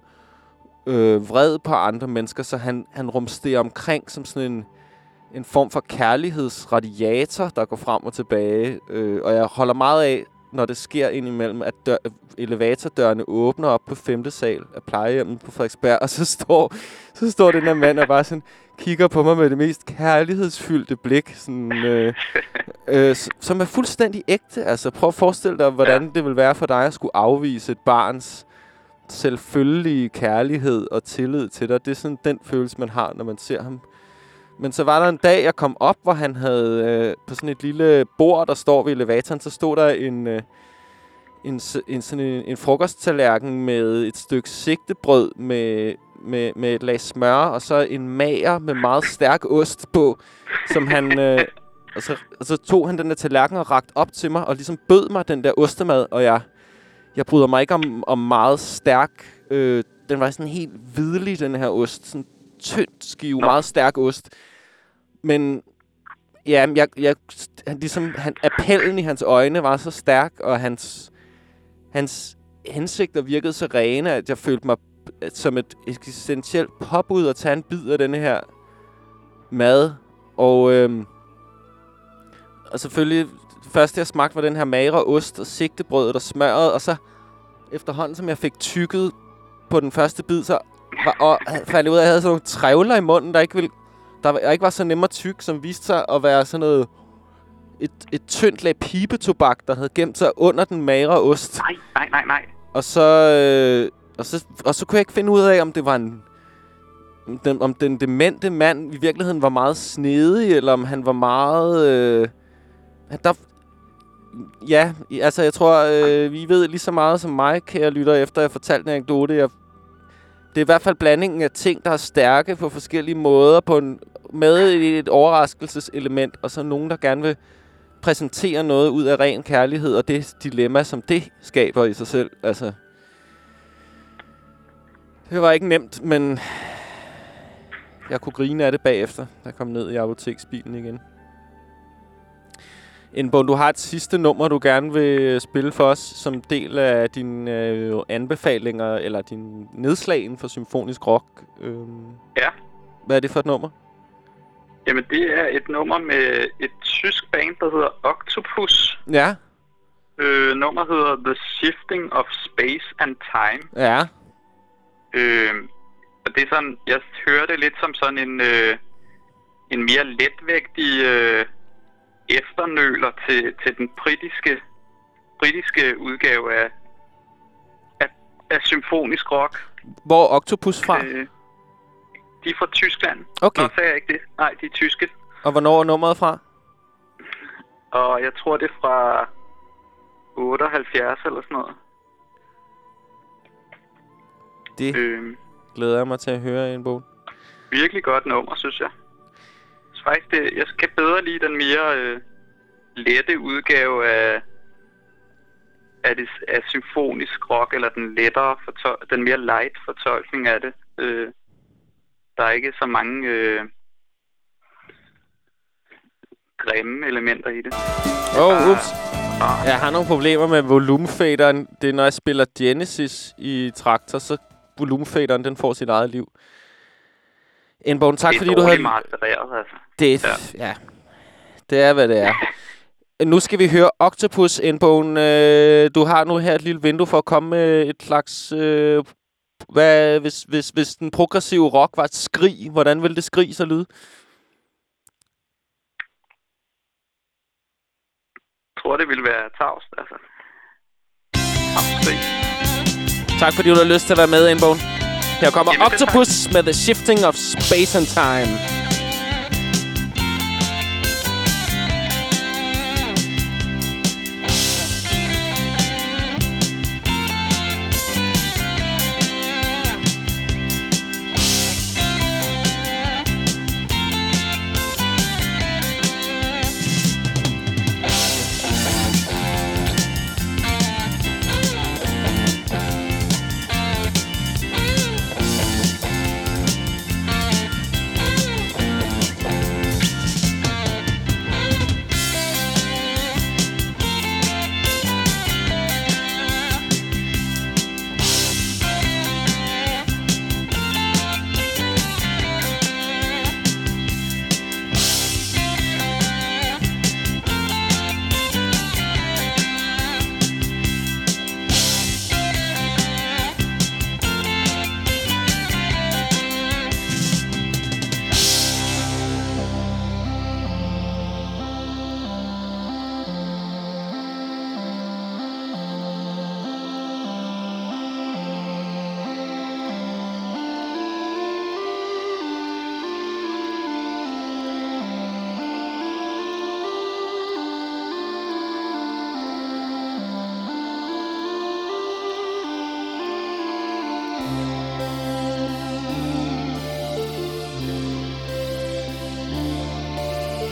øh, vred på andre mennesker, så han, han rumsterer omkring som sådan en, en form for kærlighedsradiator, der går frem og tilbage. Øh, og jeg holder meget af, når det sker indimellem, at dør, elevatordørene åbner op på femte sal af plejehjemmet på Frederiksberg, og så står, så står den her mand og bare sådan kigger på mig med det mest kærlighedsfyldte blik, sådan, øh, øh, som er fuldstændig ægte. Altså, prøv at forestille dig, hvordan det vil være for dig at skulle afvise et barns selvfølgelige kærlighed og tillid til dig. Det er sådan den følelse, man har, når man ser ham. Men så var der en dag, jeg kom op, hvor han havde øh, på sådan et lille bord, der står ved elevatoren, så stod der en, øh, en, en, sådan en, en frokosttallerken med et stykke sigtebrød med, med, med et lag smør, og så en mager med meget stærk ost på, som han... Øh, og, så, og så tog han den der tallerken og rakte op til mig, og ligesom bød mig den der ostemad, og jeg, jeg bryder mig ikke om, om meget stærk... Øh, den var sådan helt hvidlig, den her ost, sådan tyndt skive, Nå. meget stærk ost. Men ja, jeg, jeg, han, ligesom, han, appellen i hans øjne var så stærk, og hans, hans hensigter virkede så rene, at jeg følte mig som et eksistentielt påbud at tage en bid af denne her mad. Og, øhm, og selvfølgelig, det første jeg smagte var den her magre ost og sigtebrødet og smøret, og så efterhånden, som jeg fik tykket på den første bid, så var, og fandt ud af, at jeg havde sådan nogle trævler i munden, der ikke, ville, der ikke var så nemme at tykke, som viste sig at være sådan noget et, et tyndt lag pibetobak, der havde gemt sig under den magre ost. Nej, nej, nej, nej. Og så, øh, og så, og så kunne jeg ikke finde ud af, om det var en... Den, om den demente mand i virkeligheden var meget snedig, eller om han var meget... Øh, der, ja, altså jeg tror, øh, vi ved lige så meget som mig, kære lytter, efter jeg fortalte en anekdote. Jeg, det er i hvert fald blandingen af ting, der er stærke på forskellige måder, på en, med et overraskelseselement, og så nogen, der gerne vil præsentere noget ud af ren kærlighed, og det dilemma, som det skaber i sig selv. Altså, det var ikke nemt, men jeg kunne grine af det bagefter, da jeg kom ned i apoteksbilen igen. Indbånd, du har et sidste nummer, du gerne vil spille for os, som del af dine øh, anbefalinger, eller din nedslag inden for symfonisk rock. Øhm, ja. Hvad er det for et nummer? Jamen, det er et nummer med et tysk band, der hedder Octopus. Ja. Øh, nummer hedder The Shifting of Space and Time. Ja. Øh, og det er sådan, jeg hører det lidt som sådan en, øh, en mere letvægtig øh, efternøler til, til den britiske, britiske udgave af, af, af symfonisk rock. Hvor er Octopus fra? Øh, de er fra Tyskland. Okay. Nå, sagde jeg ikke det? Nej, de er tyske. Og hvornår er nummeret fra? Og jeg tror, det er fra otteoghalvfjerds eller sådan noget. Det øhm, glæder jeg mig til at høre i en bog. Virkelig godt nummer, synes jeg. Så faktisk, det, jeg kan bedre lide den mere øh, lette udgave af, af, det, af symfonisk rock, eller den lettere, fortol- den mere light fortolkning af det. Øh, der er ikke så mange øh, grimme elementer i det. Åh, oh, ups. Ah. Jeg har nogle problemer med volumefaderen. Det er, når jeg spiller Genesis i traktor, så volumefaderen, den får sit eget liv. Indbogen, tak fordi du havde... Det er mastereret, altså. Det er, ja. ja. Det er, hvad det er. Nu skal vi høre Octopus, Indbogen. Øh, du har nu her et lille vindue for at komme med et slags... Øh, hvad, hvis, hvis, hvis den progressive rock var et skrig, hvordan ville det skrig så lyde? Jeg tror, det ville være tavst, altså. Tavst. Tak fordi du har lyst til at være med, Indbogen. Her kommer Jamen, Octopus med The Shifting of Space and Time.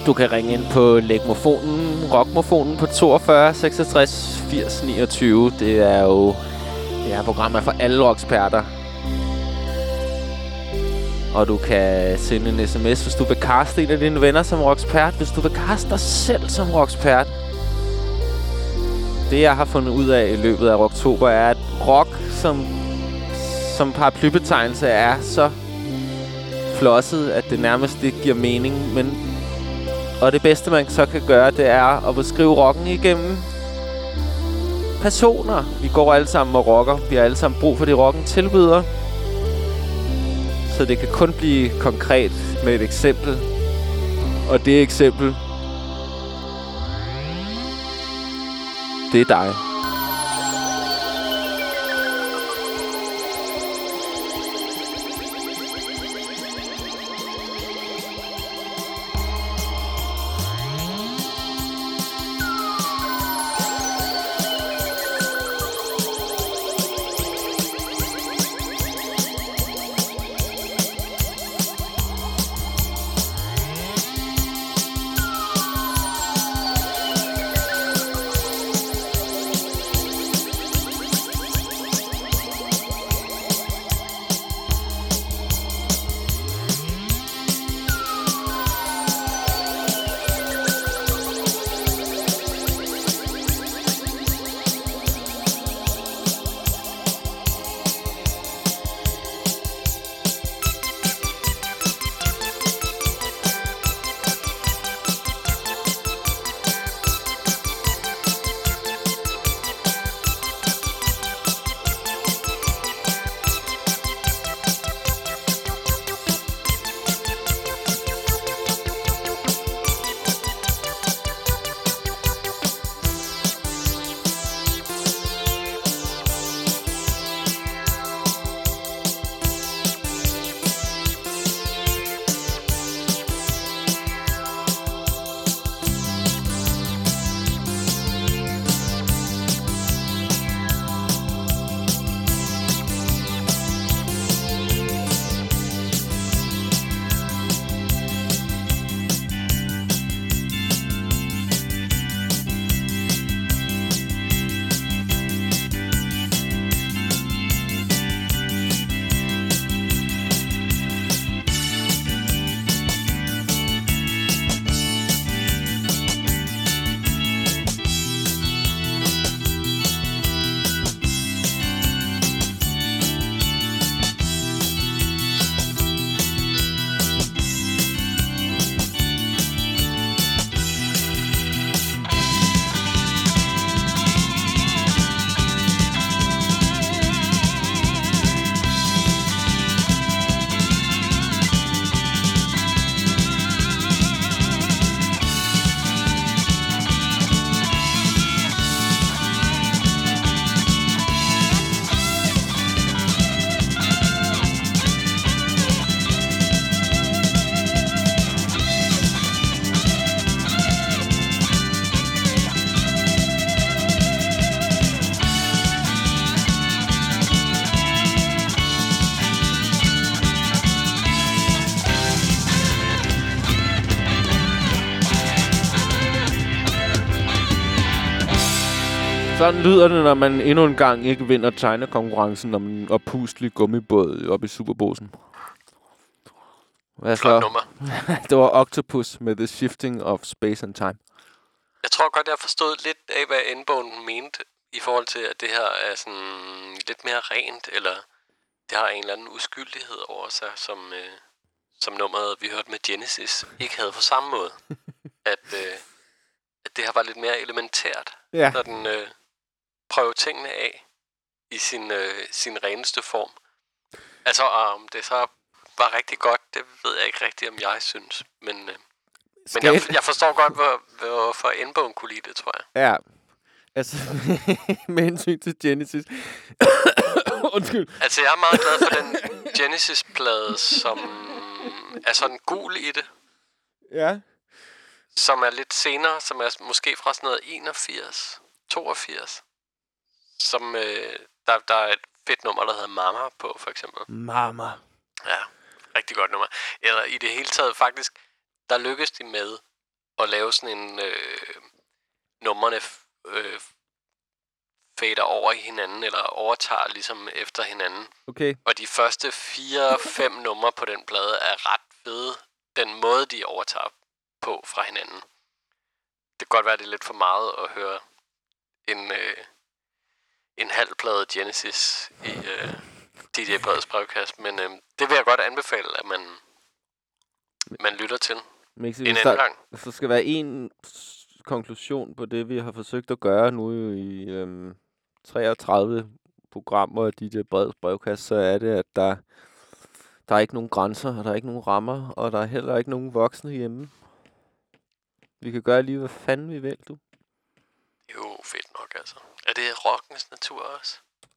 Du kan ringe ind på Lægmofonen, Rockmofonen på toogfyrre seksogtres firs niogtyve. Det er jo det her program er for alle rocksperter. Og du kan sende en sms, hvis du vil caste en af dine venner som rockspert. Hvis du vil caste dig selv som rockspert. Det, jeg har fundet ud af i løbet af Rocktober, er, at rock som, som paraplybetegnelse er så flosset, at det nærmest ikke giver mening. Men, og det bedste, man så kan gøre, det er at beskrive rocken igennem personer. Vi går alle sammen og rocker. Vi har alle sammen brug for de rocken tilbyder. Så det kan kun blive konkret med et eksempel. Og det eksempel, det er dig. Sådan lyder det, når man endnu en gang ikke vinder China-konkurrencen om en oppustelig gummibåd oppe i Superbosen. Hvad så? nummer. Det var Octopus med The Shifting of Space and Time. Jeg tror godt, jeg forstod lidt af, hvad Endbogen mente i forhold til, at det her er sådan lidt mere rent, eller det har en eller anden uskyldighed over sig, som, øh, som nummeret, vi hørte med Genesis, ikke havde på samme måde. at, øh, at det her var lidt mere elementært, ja. Når den øh, prøver tingene af i sin, øh, sin reneste form. Altså, om det så var rigtig godt, det ved jeg ikke rigtigt, om jeg synes. Men, øh, men jeg, jeg forstår godt, hvor, hvorfor Endbogen kunne lide det, tror jeg. Ja, altså med hensyn til Genesis. Undskyld. Altså, jeg er meget glad for den Genesis-plade, som er sådan gul i det. Ja. Som er lidt senere, som er måske fra sådan noget enogfirs, toogfirs. Som, øh, der, der er et fedt nummer, der hedder Mama på, for eksempel. Mama. Ja, rigtig godt nummer. Eller i det hele taget faktisk, der lykkedes de med at lave sådan en øh, numrene øh, fader over i hinanden, eller overtager ligesom efter hinanden. Okay. Og de første fire, fem numre på den plade er ret fede. Den måde, de overtager på fra hinanden. Det kan godt være, det er lidt for meget at høre en, øh, en halv plade Genesis i øh, D J Breds brevkast, men øh, det vil jeg godt anbefale, at man, man lytter til Mixi, en hvis anden der, gang. hvis der skal være en s- konklusion på det, vi har forsøgt at gøre nu i øhm, treogtredive programmer af D J Breds brevkast, så er det, at der, der er ikke nogen grænser, og der er ikke nogen rammer, og der er heller ikke nogen voksne hjemme. Vi kan gøre lige, hvad fanden vi vil, du. Jo, fedt nok altså. Er det rockens natur også?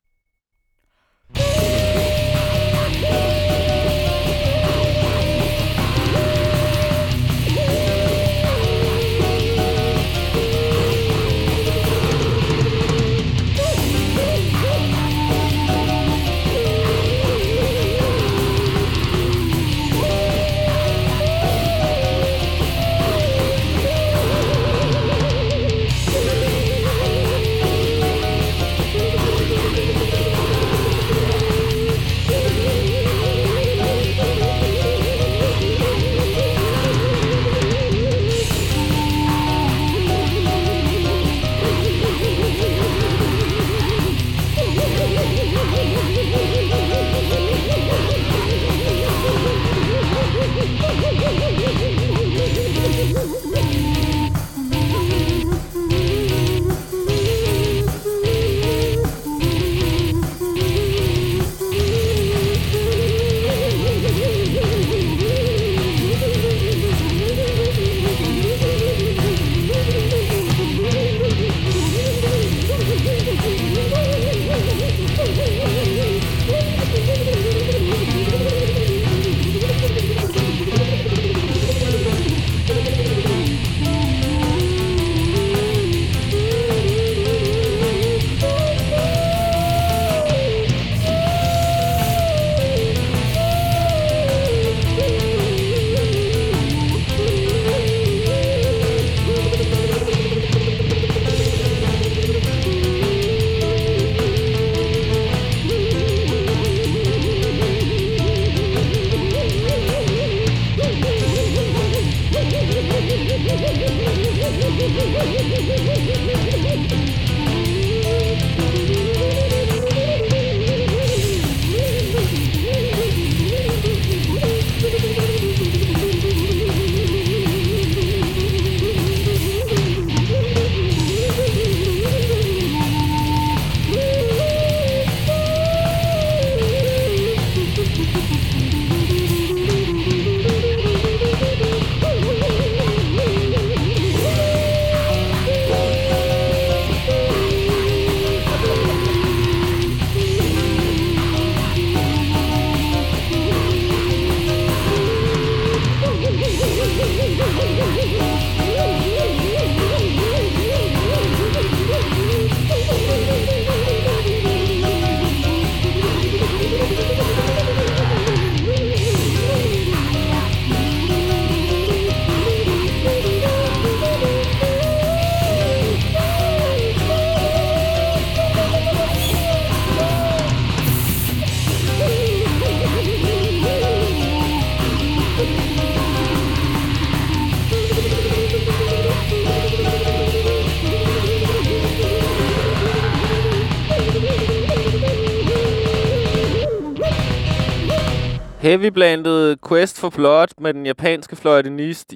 Heavy-blandet Quest for Blood med den japanske fløjtenist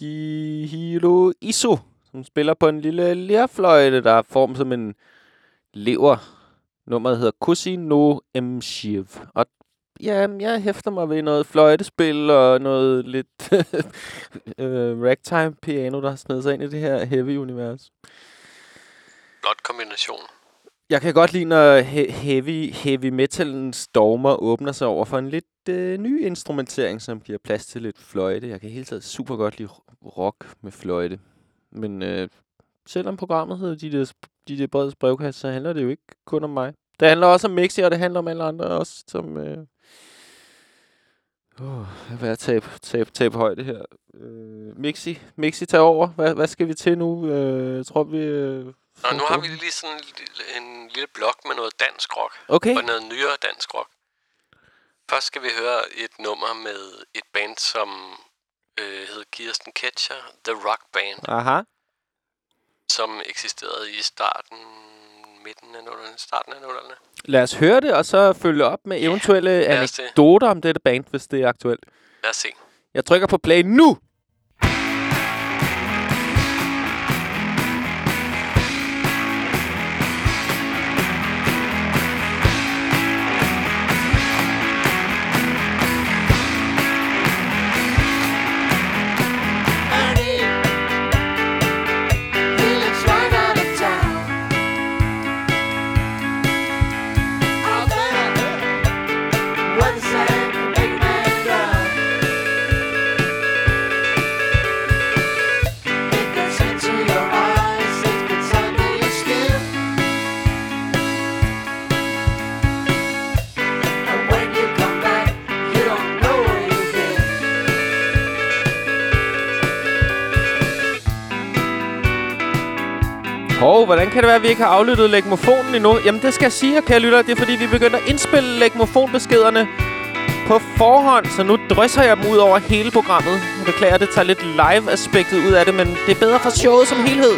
Yukihiro Iso, som spiller på en lille lerfløjte, der er formet som en lever. Nummeret hedder Kushi no Emshiv. Og ja, jeg hæfter mig ved noget fløjtespil og noget lidt uh, ragtime piano, der har snedet sig ind i det her heavy-univers. Blot kombination. Jeg kan godt lide, når he- heavy, heavy metalens dogmer åbner sig over for en lidt øh, ny instrumentering, som giver plads til lidt fløjte. Jeg kan hele tiden super godt lide rock med fløjte. Men øh, selvom programmet hedder D J Breds brevkast, så handler det jo ikke kun om mig. Det handler også om Mixi, og det handler om alle andre også, som øh, Oh, jeg er ved at tabe, tabe, tabe højde her. Uh, Mixi, Mixi, tag over. Hvad, hvad skal vi til nu? Uh, jeg tror, vi... Uh, Nå, nu har vi lige sådan en lille, en lille blok med noget dansk rock. Okay. Og noget nyere dansk rock. Først skal vi høre et nummer med et band, som øh, hed Kirsten Ketscher, The Rock Band. Aha. Som eksisterede i starten, midten af nullerne, starten af nullerne. Lad os høre det, og så følge op med eventuelle ja, anekdoter om dette band, hvis det er aktuelt. Lad os se. Jeg trykker på play nu! Hov, hvordan kan det være, at vi ikke har aflyttet legmofonen endnu? Jamen, det skal jeg sige, kære lytter. Det er, fordi vi begyndte at indspille legmofonbeskederne på forhånd. Så nu drysser jeg dem ud over hele programmet. Jeg beklager, at det tager lidt live-aspektet ud af det, men det er bedre for showet som helhed.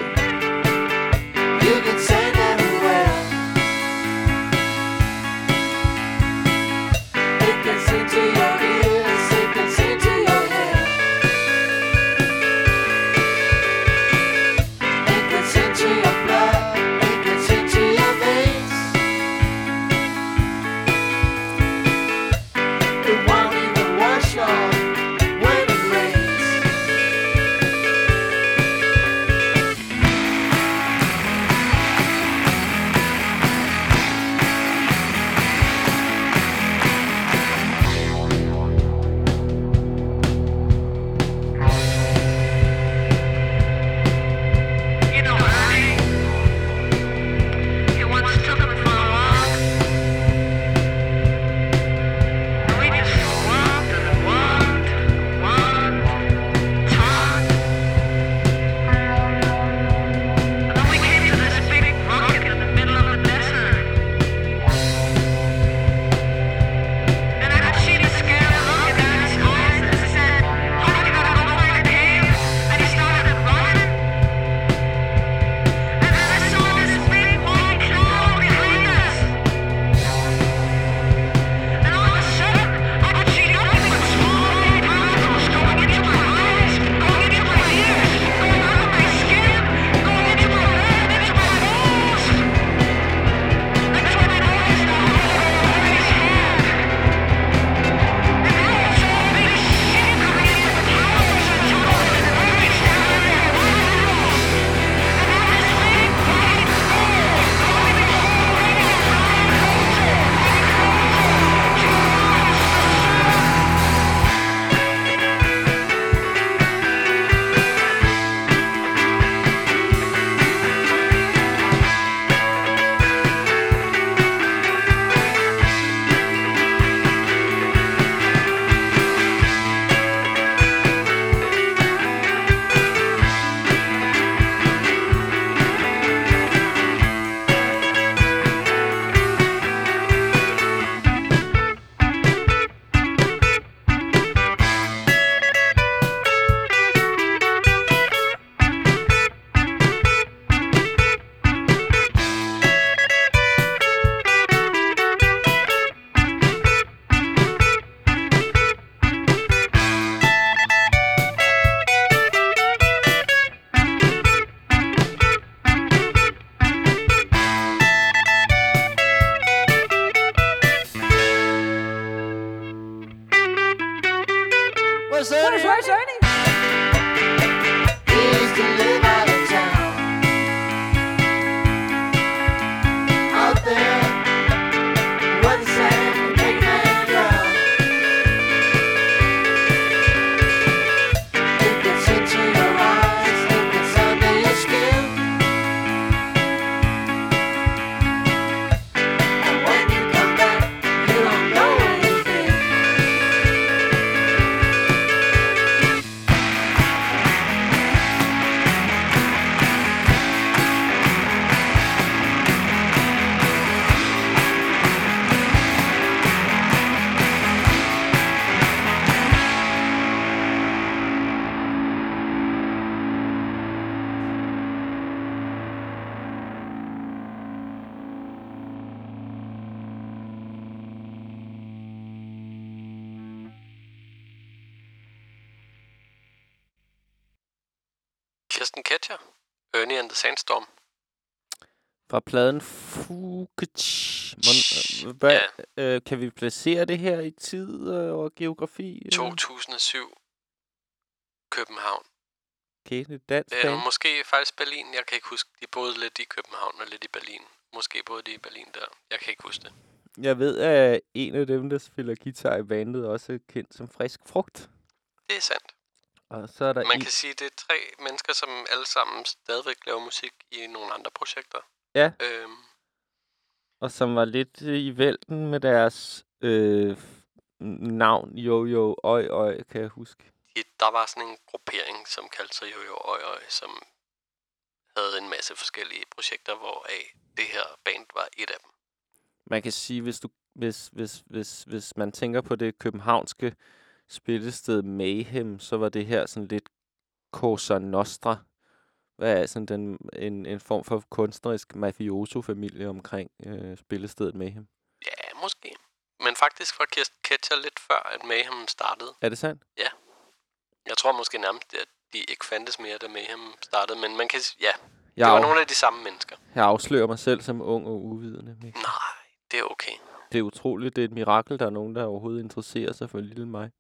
Kirsten Ketcher. Ernie and the Sandstorm. Fra pladen Fukic. Mon- hvad, Ja. øh, kan vi placere det her i tid øh, og geografi? eller? to tusind og syv. København. Okay, det er et dansk Øh, band. måske faktisk Berlin. Jeg kan ikke huske. De boede lidt i København og lidt i Berlin. Måske boede de i Berlin der. Jeg kan ikke huske det. Jeg ved, at en af dem, der spiller guitar i bandet, også er kendt som Frisk Frugt. Det er sandt. Og så er der Man en... kan sige, at det er tre mennesker, som alle sammen stadigvæk laver musik i nogle andre projekter. Ja. Øhm, Og som var lidt øh, i vælten med deres øh, navn, Jo Jo Øj Øj, kan jeg huske. de, der var sådan en gruppering, som kaldte sig Jojo Øj Øj, som havde en masse forskellige projekter, hvoraf det her band var et af dem. Man kan sige, hvis du hvis, hvis, hvis, hvis man tænker på det københavnske spillested Mayhem, så var det her sådan lidt Cosa Nostra. Hvad er sådan den, en, en form for kunstnerisk mafioso-familie omkring øh, spillestedet Mayhem? Ja, måske. Men faktisk var Kirsten Ketcher lidt før, at Mayhem startede. Er det sandt? Ja. Jeg tror måske nærmest, at de ikke fandtes mere, da Mayhem startede. Men man kan ja, Jeg det var af- nogle af de samme mennesker. Jeg afslører mig selv som ung og uvidende. Mikkel. Nej, det er okay. Det er utroligt. Det er et mirakel, der er nogen, der overhovedet interesserer sig for lille mig.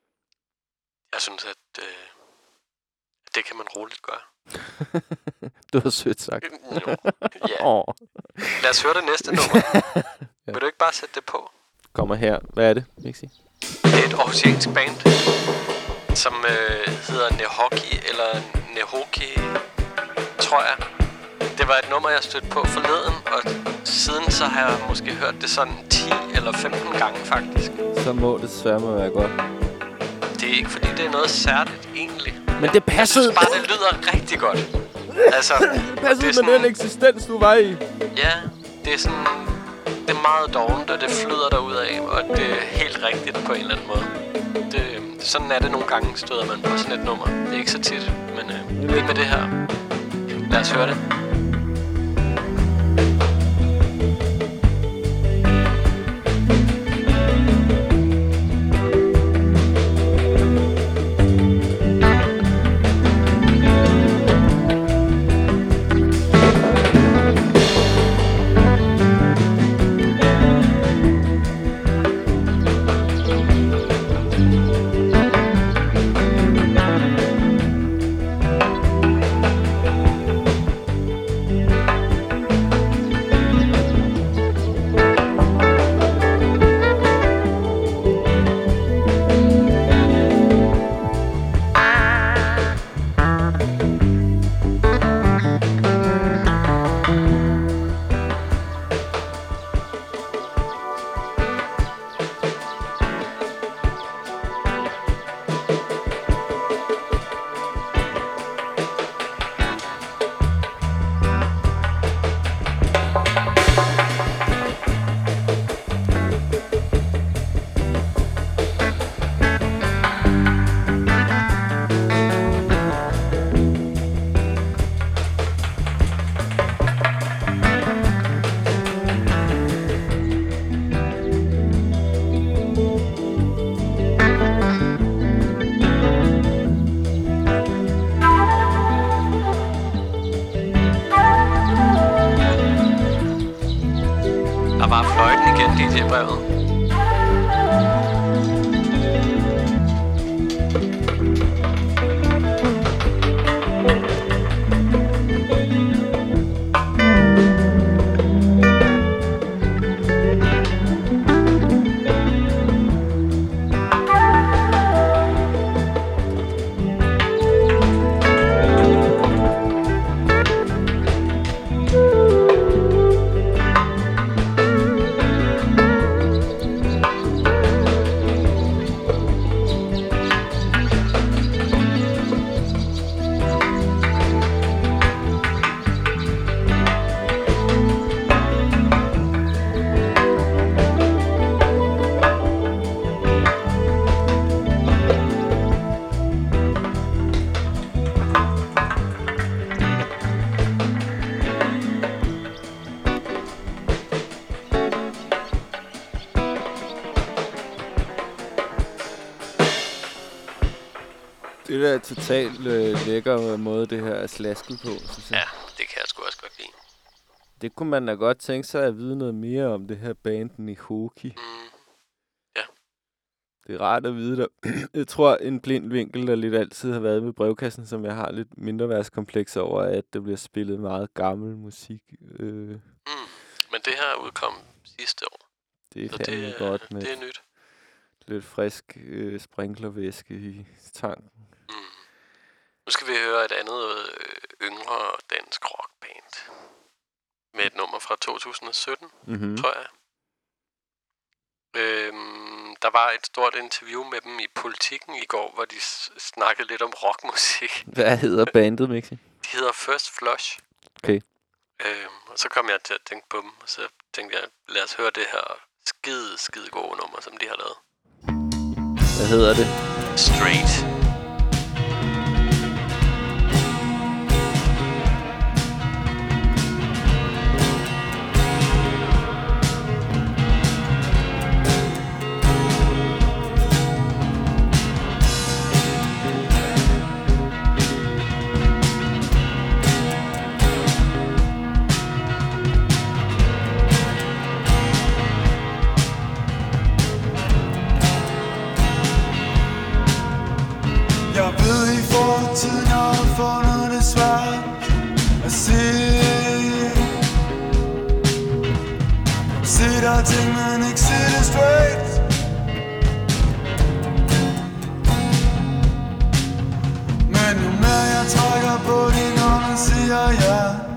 Jeg synes, at øh, det kan man roligt gøre. Det var sødt sagt. Jo, ja. Åh. Lad os høre det næste nummer. Ja. Vil du ikke bare sætte det på? Kommer her. Hvad er det, Mixi? Det er et oceansk band, som øh, hedder Nehoki, eller Nehoki, tror jeg. Det var et nummer, jeg stødte på forleden, og siden så har jeg måske hørt det sådan ti eller femten gange faktisk. Så må det svære være godt. Det er ikke fordi, det er noget særligt egentlig. Men det passede. Jeg synes bare, det lyder rigtig godt. Altså, Det passede det er med den eksistens, du var i. Ja, det er sådan... Det er meget dovent, og det flyder derudad, og det er helt rigtigt på en eller anden måde. Det, sådan er det nogle gange, støder man på sådan et nummer. Det er ikke så tit, men øh, lige med det her. Lad os høre det. Der var fløjten igen, D J-brevet. er totalt øh, lækker måde, det her er slasket på, synes jeg. Ja, det kan jeg sgu også godt lide. Det kunne man da godt tænke sig at vide noget mere om, det her band Nihoki. Mm. Ja. Det er rart at vide der. Jeg tror, en blind vinkel, der lidt altid har været ved brevkassen, som jeg har lidt mindreværdskompleks over, at det bliver spillet meget gammel musik. Øh. Mm. Men det her udkom sidste år. Det er så fandme det, godt med det er nyt. Lidt frisk øh, sprinklervæske i tanken. Mm. Nu skal vi høre et andet øh, yngre dansk rockband. Med et nummer fra to tusind og sytten, mm-hmm. tror jeg. Øhm, der var et stort interview med dem i Politikken i går, hvor de s- snakkede lidt om rockmusik. Hvad hedder bandet, Mixi? De hedder First Flush. Okay. Øhm, og så kom jeg til at tænke på dem, og så tænkte jeg, lad os høre det her skide, skide gode nummer, som de har lavet. Hvad hedder det? Straight. Tiden jeg har fundet det svært at se Se der er ting, men ikke se det straight Men jo mere jeg trækker på din hånd og siger ja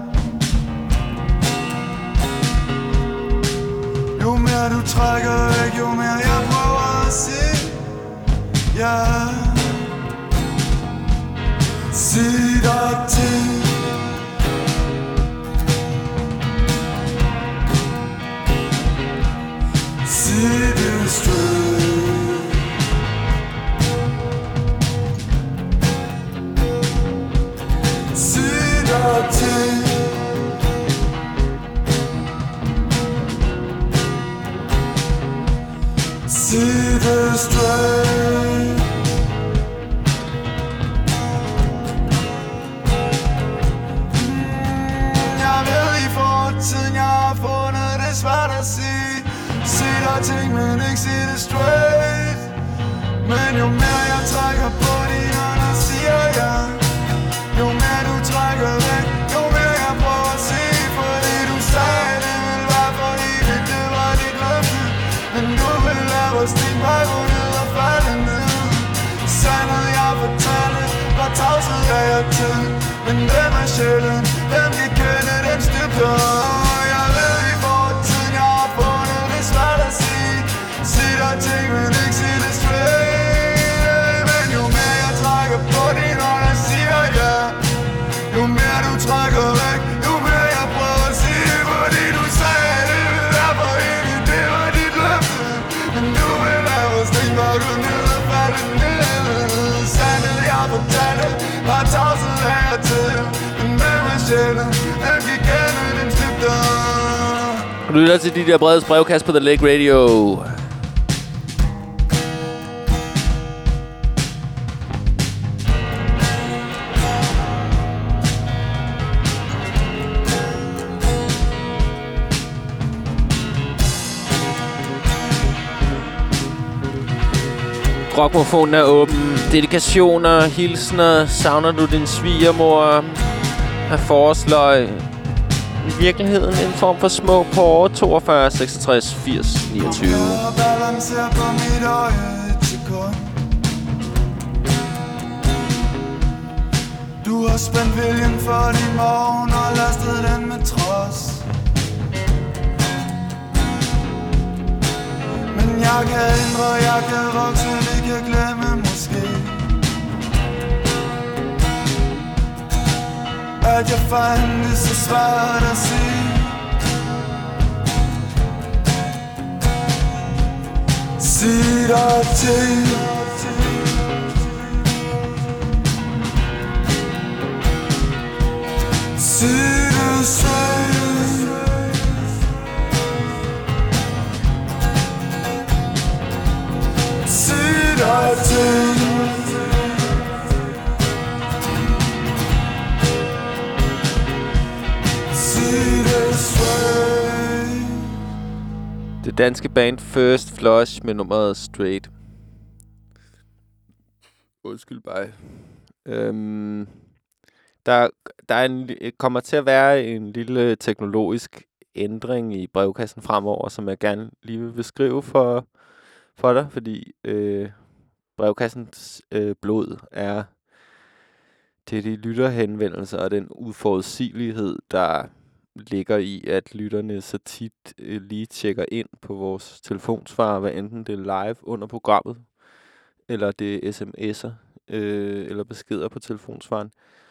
Jo mere du trækker væk, jo mere jeg prøver at sige ja Sig dig til Sig det straight Sig dig til Sig det straight Siden jeg har fundet det svært at sige Sig der ting, men ikke sige det straight Men jo mere jeg trækker på din hånd og siger ja Jo mere du trækker væk, jo mere jeg prøver at sige Fordi du sagde, det ville være for evigt, det var dit løfte Men du vil lade vores sten bare gå ned og falde ned Sandet jeg fortalte, var tavshed af jer til Men den er sjældent, hvem kan kende den støbte Jeg ved i fortiden, jeg har fundet det svært at sige Sig dig ting, men ikke sige det straight Men jo mere jeg trækker på din hånd og siger ja Jo mere du trækker væk, jo mere jeg prøver at sige Fordi du sagde, det ville være for evigt, det var dit løfte Men du vil lade vores ting bare gå ned og falde ned Sandet jeg fortalte, var tavshed af jer til Men hvem er sjældent, hvem kan kende den stifter Du lytter til de der brede brevkast på The Lake Radio. Rockmofonen er åben. Dedikationer, hilsner. Savner du din svigermor? Af forårsløg. I virkeligheden en form for små på toogfyrre, seksogtres, firs, niogtyve. Jeg balancerer på mit øje et sekund Du har spændt viljen for din morgen og lastet den med trods Men jeg kan ændre, jeg kan vokse, vi kan glemme måske At jeg fandt det så svært at sige Sig dig til Sig det straight Sig dig til Det danske band First Flush med nummeret Straight. Undskyld bare. Øhm, der der er en, kommer til at være en lille teknologisk ændring i brevkassen fremover, som jeg gerne lige vil beskrive for, for dig, fordi øh, brevkassens øh, blod er det er de lytterhenvendelser og den uforudsigelighed, der ligger i, at lytterne så tit øh, lige tjekker ind på vores telefonsvarer, hvad enten det er live under programmet, eller det er sms'er, øh, eller beskeder på telefonsvaren.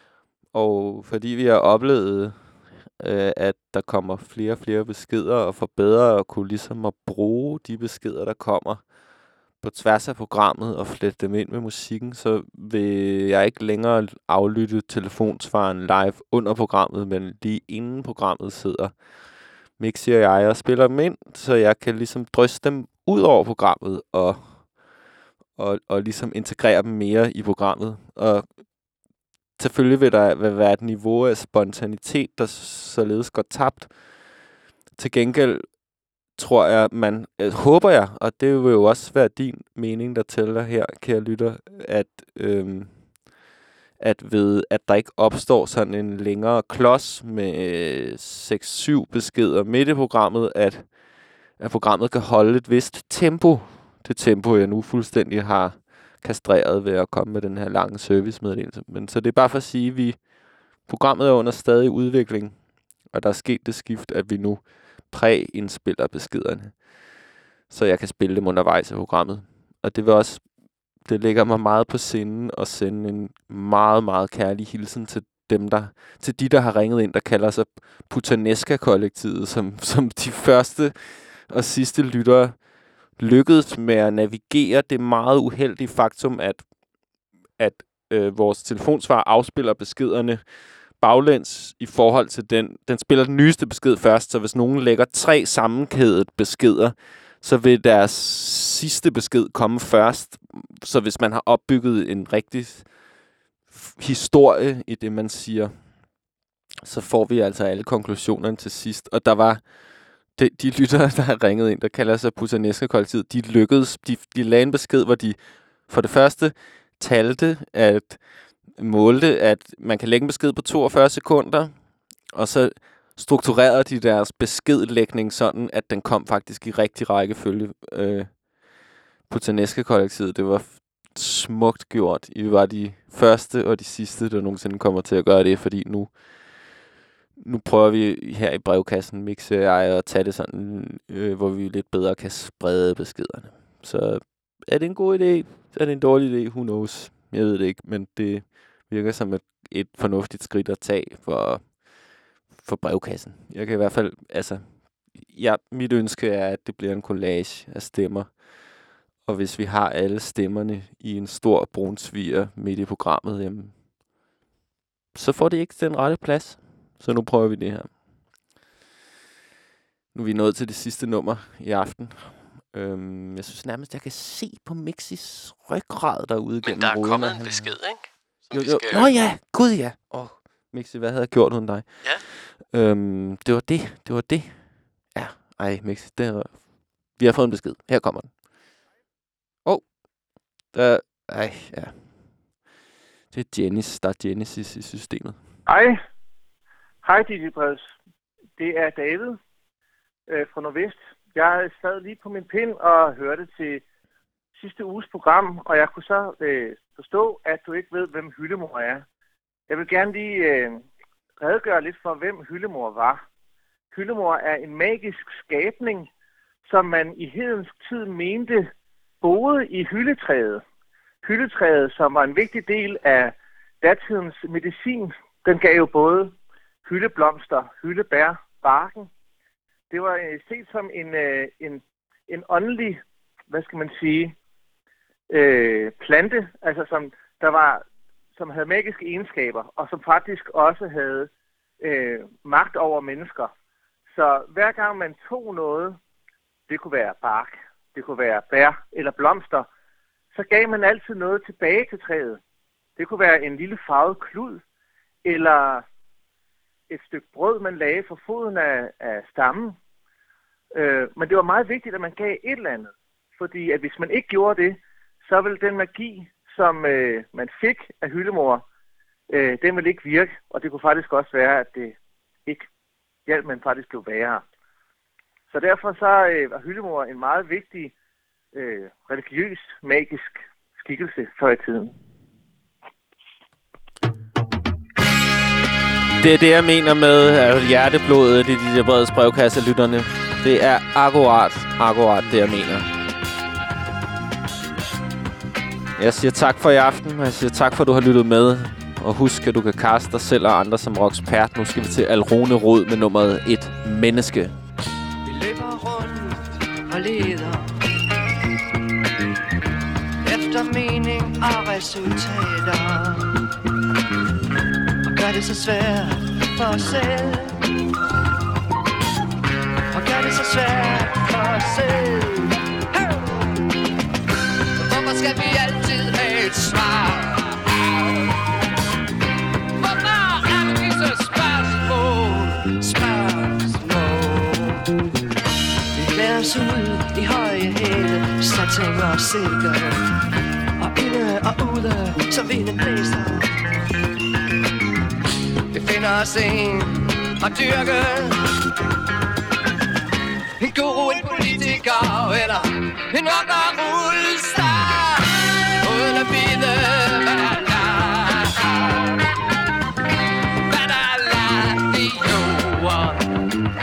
Og fordi vi har oplevet, øh, at der kommer flere og flere beskeder, og for bedre at kunne ligesom at bruge de beskeder, der kommer på tværs af programmet, og flette dem ind med musikken, så vil jeg ikke længere aflytte telefonsvaren live under programmet, men lige inden programmet sidder Mixi og jeg og spiller dem ind, så jeg kan ligesom drysse dem ud over programmet, og, og, og ligesom integrere dem mere i programmet. Og selvfølgelig vil der vil være et niveau af spontanitet, der således går tabt. Til gengæld tror jeg, man øh, håber jeg, og det vil jo også være din mening, der tæller her, kære lytter, at, øhm, at ved, at der ikke opstår sådan en længere klods med seks syv beskeder midt i programmet, at, at programmet kan holde et vist tempo. Det tempo, jeg nu fuldstændig har kastreret ved at komme med den her lange servicemeddelelse. Men så det er bare for at sige, at vi, programmet er under stadig udvikling, og der er sket det skift, at vi nu præindspiller beskederne, så jeg kan spille dem undervejs i programmet. Og det vil også, det ligger mig meget på sinden at sende en meget, meget kærlig hilsen til dem, der, til de, der har ringet ind, der kalder sig Putanesca-kollektivet, som, som de første og sidste lyttere lykkedes med at navigere det meget uheldige faktum, at, at øh, vores telefonsvar afspiller beskederne baglæns i forhold til den. Den spiller den nyeste besked først, så hvis nogen lægger tre sammenkædet beskeder, så vil deres sidste besked komme først. Så hvis man har opbygget en rigtig historie i det, man siger, så får vi altså alle konklusionerne til sidst. Og der var de, de lyttere, der har ringet ind, der kalder sig Putanesca-kollektivet, de lykkedes. De, de lagde en besked, hvor de for det første talte, at målte, at man kan lægge en besked på toogfyrre sekunder, og så strukturerede de deres beskedlægning sådan, at den kom faktisk i rigtig rækkefølge. Øh, Putanesca-kollektivet, det var smukt gjort. I var de første og de sidste, der nogensinde kommer til at gøre det, fordi nu nu prøver vi her i brevkassen, Mixi og jeg, at tage det sådan, øh, hvor vi lidt bedre kan sprede beskederne. Så er det en god idé? Er det en dårlig idé? Who knows? Jeg ved det ikke, men det virker som et, et fornuftigt skridt at tage for, for brevkassen. Jeg kan i hvert fald, altså, ja, mit ønske er, at det bliver en collage af stemmer. Og hvis vi har alle stemmerne i en stor brunsviger midt i programmet, jamen, så får det ikke den rette plads. Så nu prøver vi det her. Nu er vi nået til det sidste nummer i aften. Øhm, jeg synes nærmest, jeg kan se på Mixis ryggrad derude gennem ruden. Men der er kommet han... en besked, ikke? Jo, jo. Nå ja, gud ja. Åh, oh, Mixi, hvad havde jeg gjort uden dig? Ja. Øhm, det var det, det var det. Ja, ej Mixi, det var... vi har fået en besked. Her kommer den. Åh, oh, der... Ej, ja. Det er Genesis, der er Genesis i systemet. Hej. Hej, D J Breds. Det er David øh, fra Nordvest. Jeg sad lige på min pind og hørte til sidste uges program, og jeg kunne så øh, forstå, at du ikke ved, hvem Hyldemor er. Jeg vil gerne lige øh, redegøre lidt for, hvem Hyldemor var. Hyldemor er en magisk skabning, som man i hedensk tid mente boede i hyldetræet. Hyldetræet, som var en vigtig del af datidens medicin, den gav jo både hyldeblomster, hyldebær, barken. Det var set som en, øh, en, en åndelig, hvad skal man sige, øh, plante, altså som, der var, som havde magiske egenskaber, og som faktisk også havde øh, magt over mennesker. Så hver gang man tog noget, det kunne være bark, det kunne være bær eller blomster, så gav man altid noget tilbage til træet. Det kunne være en lille farvet klud, eller et stykke brød, man lagde for foden af, af stammen. Øh, men det var meget vigtigt, at man gav et eller andet. Fordi at hvis man ikke gjorde det, så ville den magi, som øh, man fik af hyldemor, øh, den ville ikke virke. Og det kunne faktisk også være, at det ikke hjalp, men faktisk blev værre. Så derfor så øh, var hyldemor en meget vigtig øh, religiøs, magisk skikkelse før i tiden. Det er det, jeg mener med at hjerteblodet i de der brede brevkasser, lytterne. Det er akkurat, akkurat det, jeg mener. Jeg siger tak for i aften, og jeg siger tak for, at du har lyttet med. Og husk, at du kan kaste dig selv og andre som rockspert. Nu skal vi til Alrune Rod med nummeret Et Menneske. Vi løber rundt og leder efter mening og resultater, og gør det så svært for os selv, og gør det så svært for os selv. Hey! Hvorfor skal vi altid have et svar? Hvorfor er det disse spørgsmål? Spørgsmål. Vi klæder os ud i høje hæle, satin og silker, og inde og ude, så vinden blæser. Vi finder os en og dyrke en guru, en politiker eller en rockerrullestar, uden at vide, hvad der er lagt, hvad der er lagt i jorden.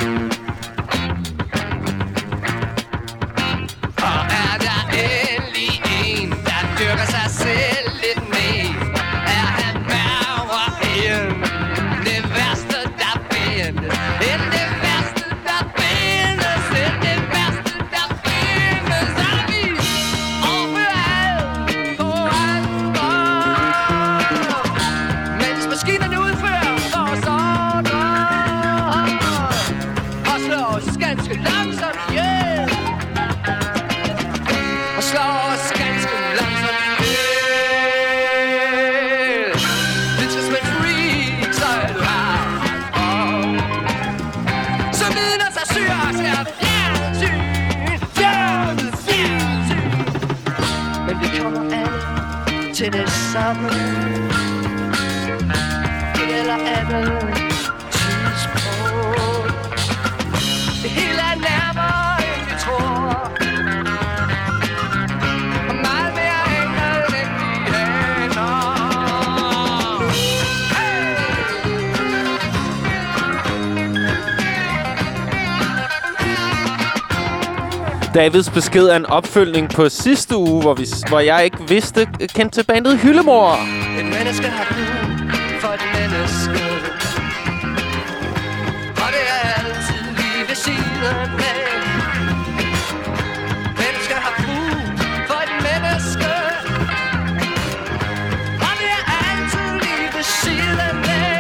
Og er der endelig en, der dyrker sig selv lidt mere, er han værre end det værste, der findes, end det værste, der findes, end det værste, der findes. Er vi overalt på andre, mens maskinerne udfører vores ordre og slår os ganske langsomt ihjel, og slår os ganske langsomt ihjel. Videnskabsmænd freaks, så er du her, som vidner sig syr os her ved fjernsyn, fjernet fjernsyn. Men vi kommer alle til det samme, det gælder alle tidspunkt. Det hele er nærmere, end vi tror, og meget mere enkelt, end vi aner. Davids besked er en opfølgning på sidste uge, hvor, vi, hvor jeg ikke vidste, kendte til bandet Hyldemor. Et menneske har brug for et menneske, og det er altid lige ved siden af. Mennesker har brug for et menneske, og det er altid lige ved siden af.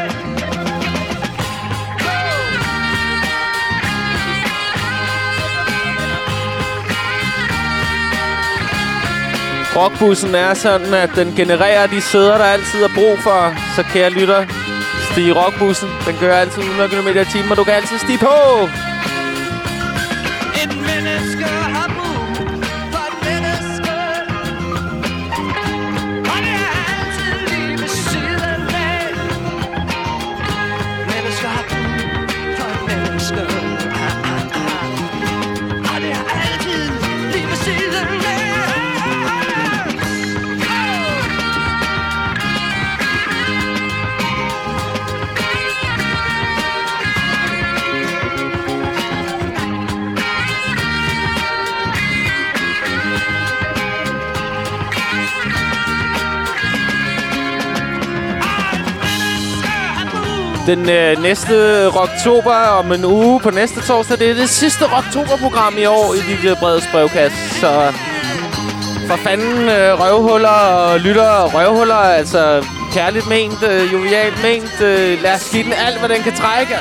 Rockbussen er sådan, at den genererer de sæder, der altid er brug for. Så kære lytter, stig i rockbussen. Den kører altid hundrede kilometer i timen, og du kan altid stige på. Et menneske har brug for et menneske, og det er altid lige ved siden af. Mennesker har brug for et menneske, og det er altid lige ved siden af. Den øh, næste Rocktober om en uge på næste torsdag, det er det sidste Rocktober-program i år i de der brede brevkasse. Så for fanden øh, røvhuller og lytter røvhuller, altså kærligt ment, øh, jovialt ment. Øh, lad os give den alt, hvad den kan trække.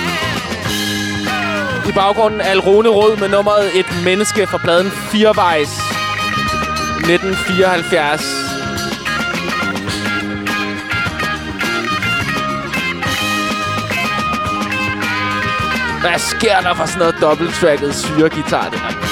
I baggrunden Alrune Rod med nummeret Et Menneske fra pladen Firevejs nitten fireoghalvfjerds. Hvad sker der for sådan noget dobbelttracket syregitar der?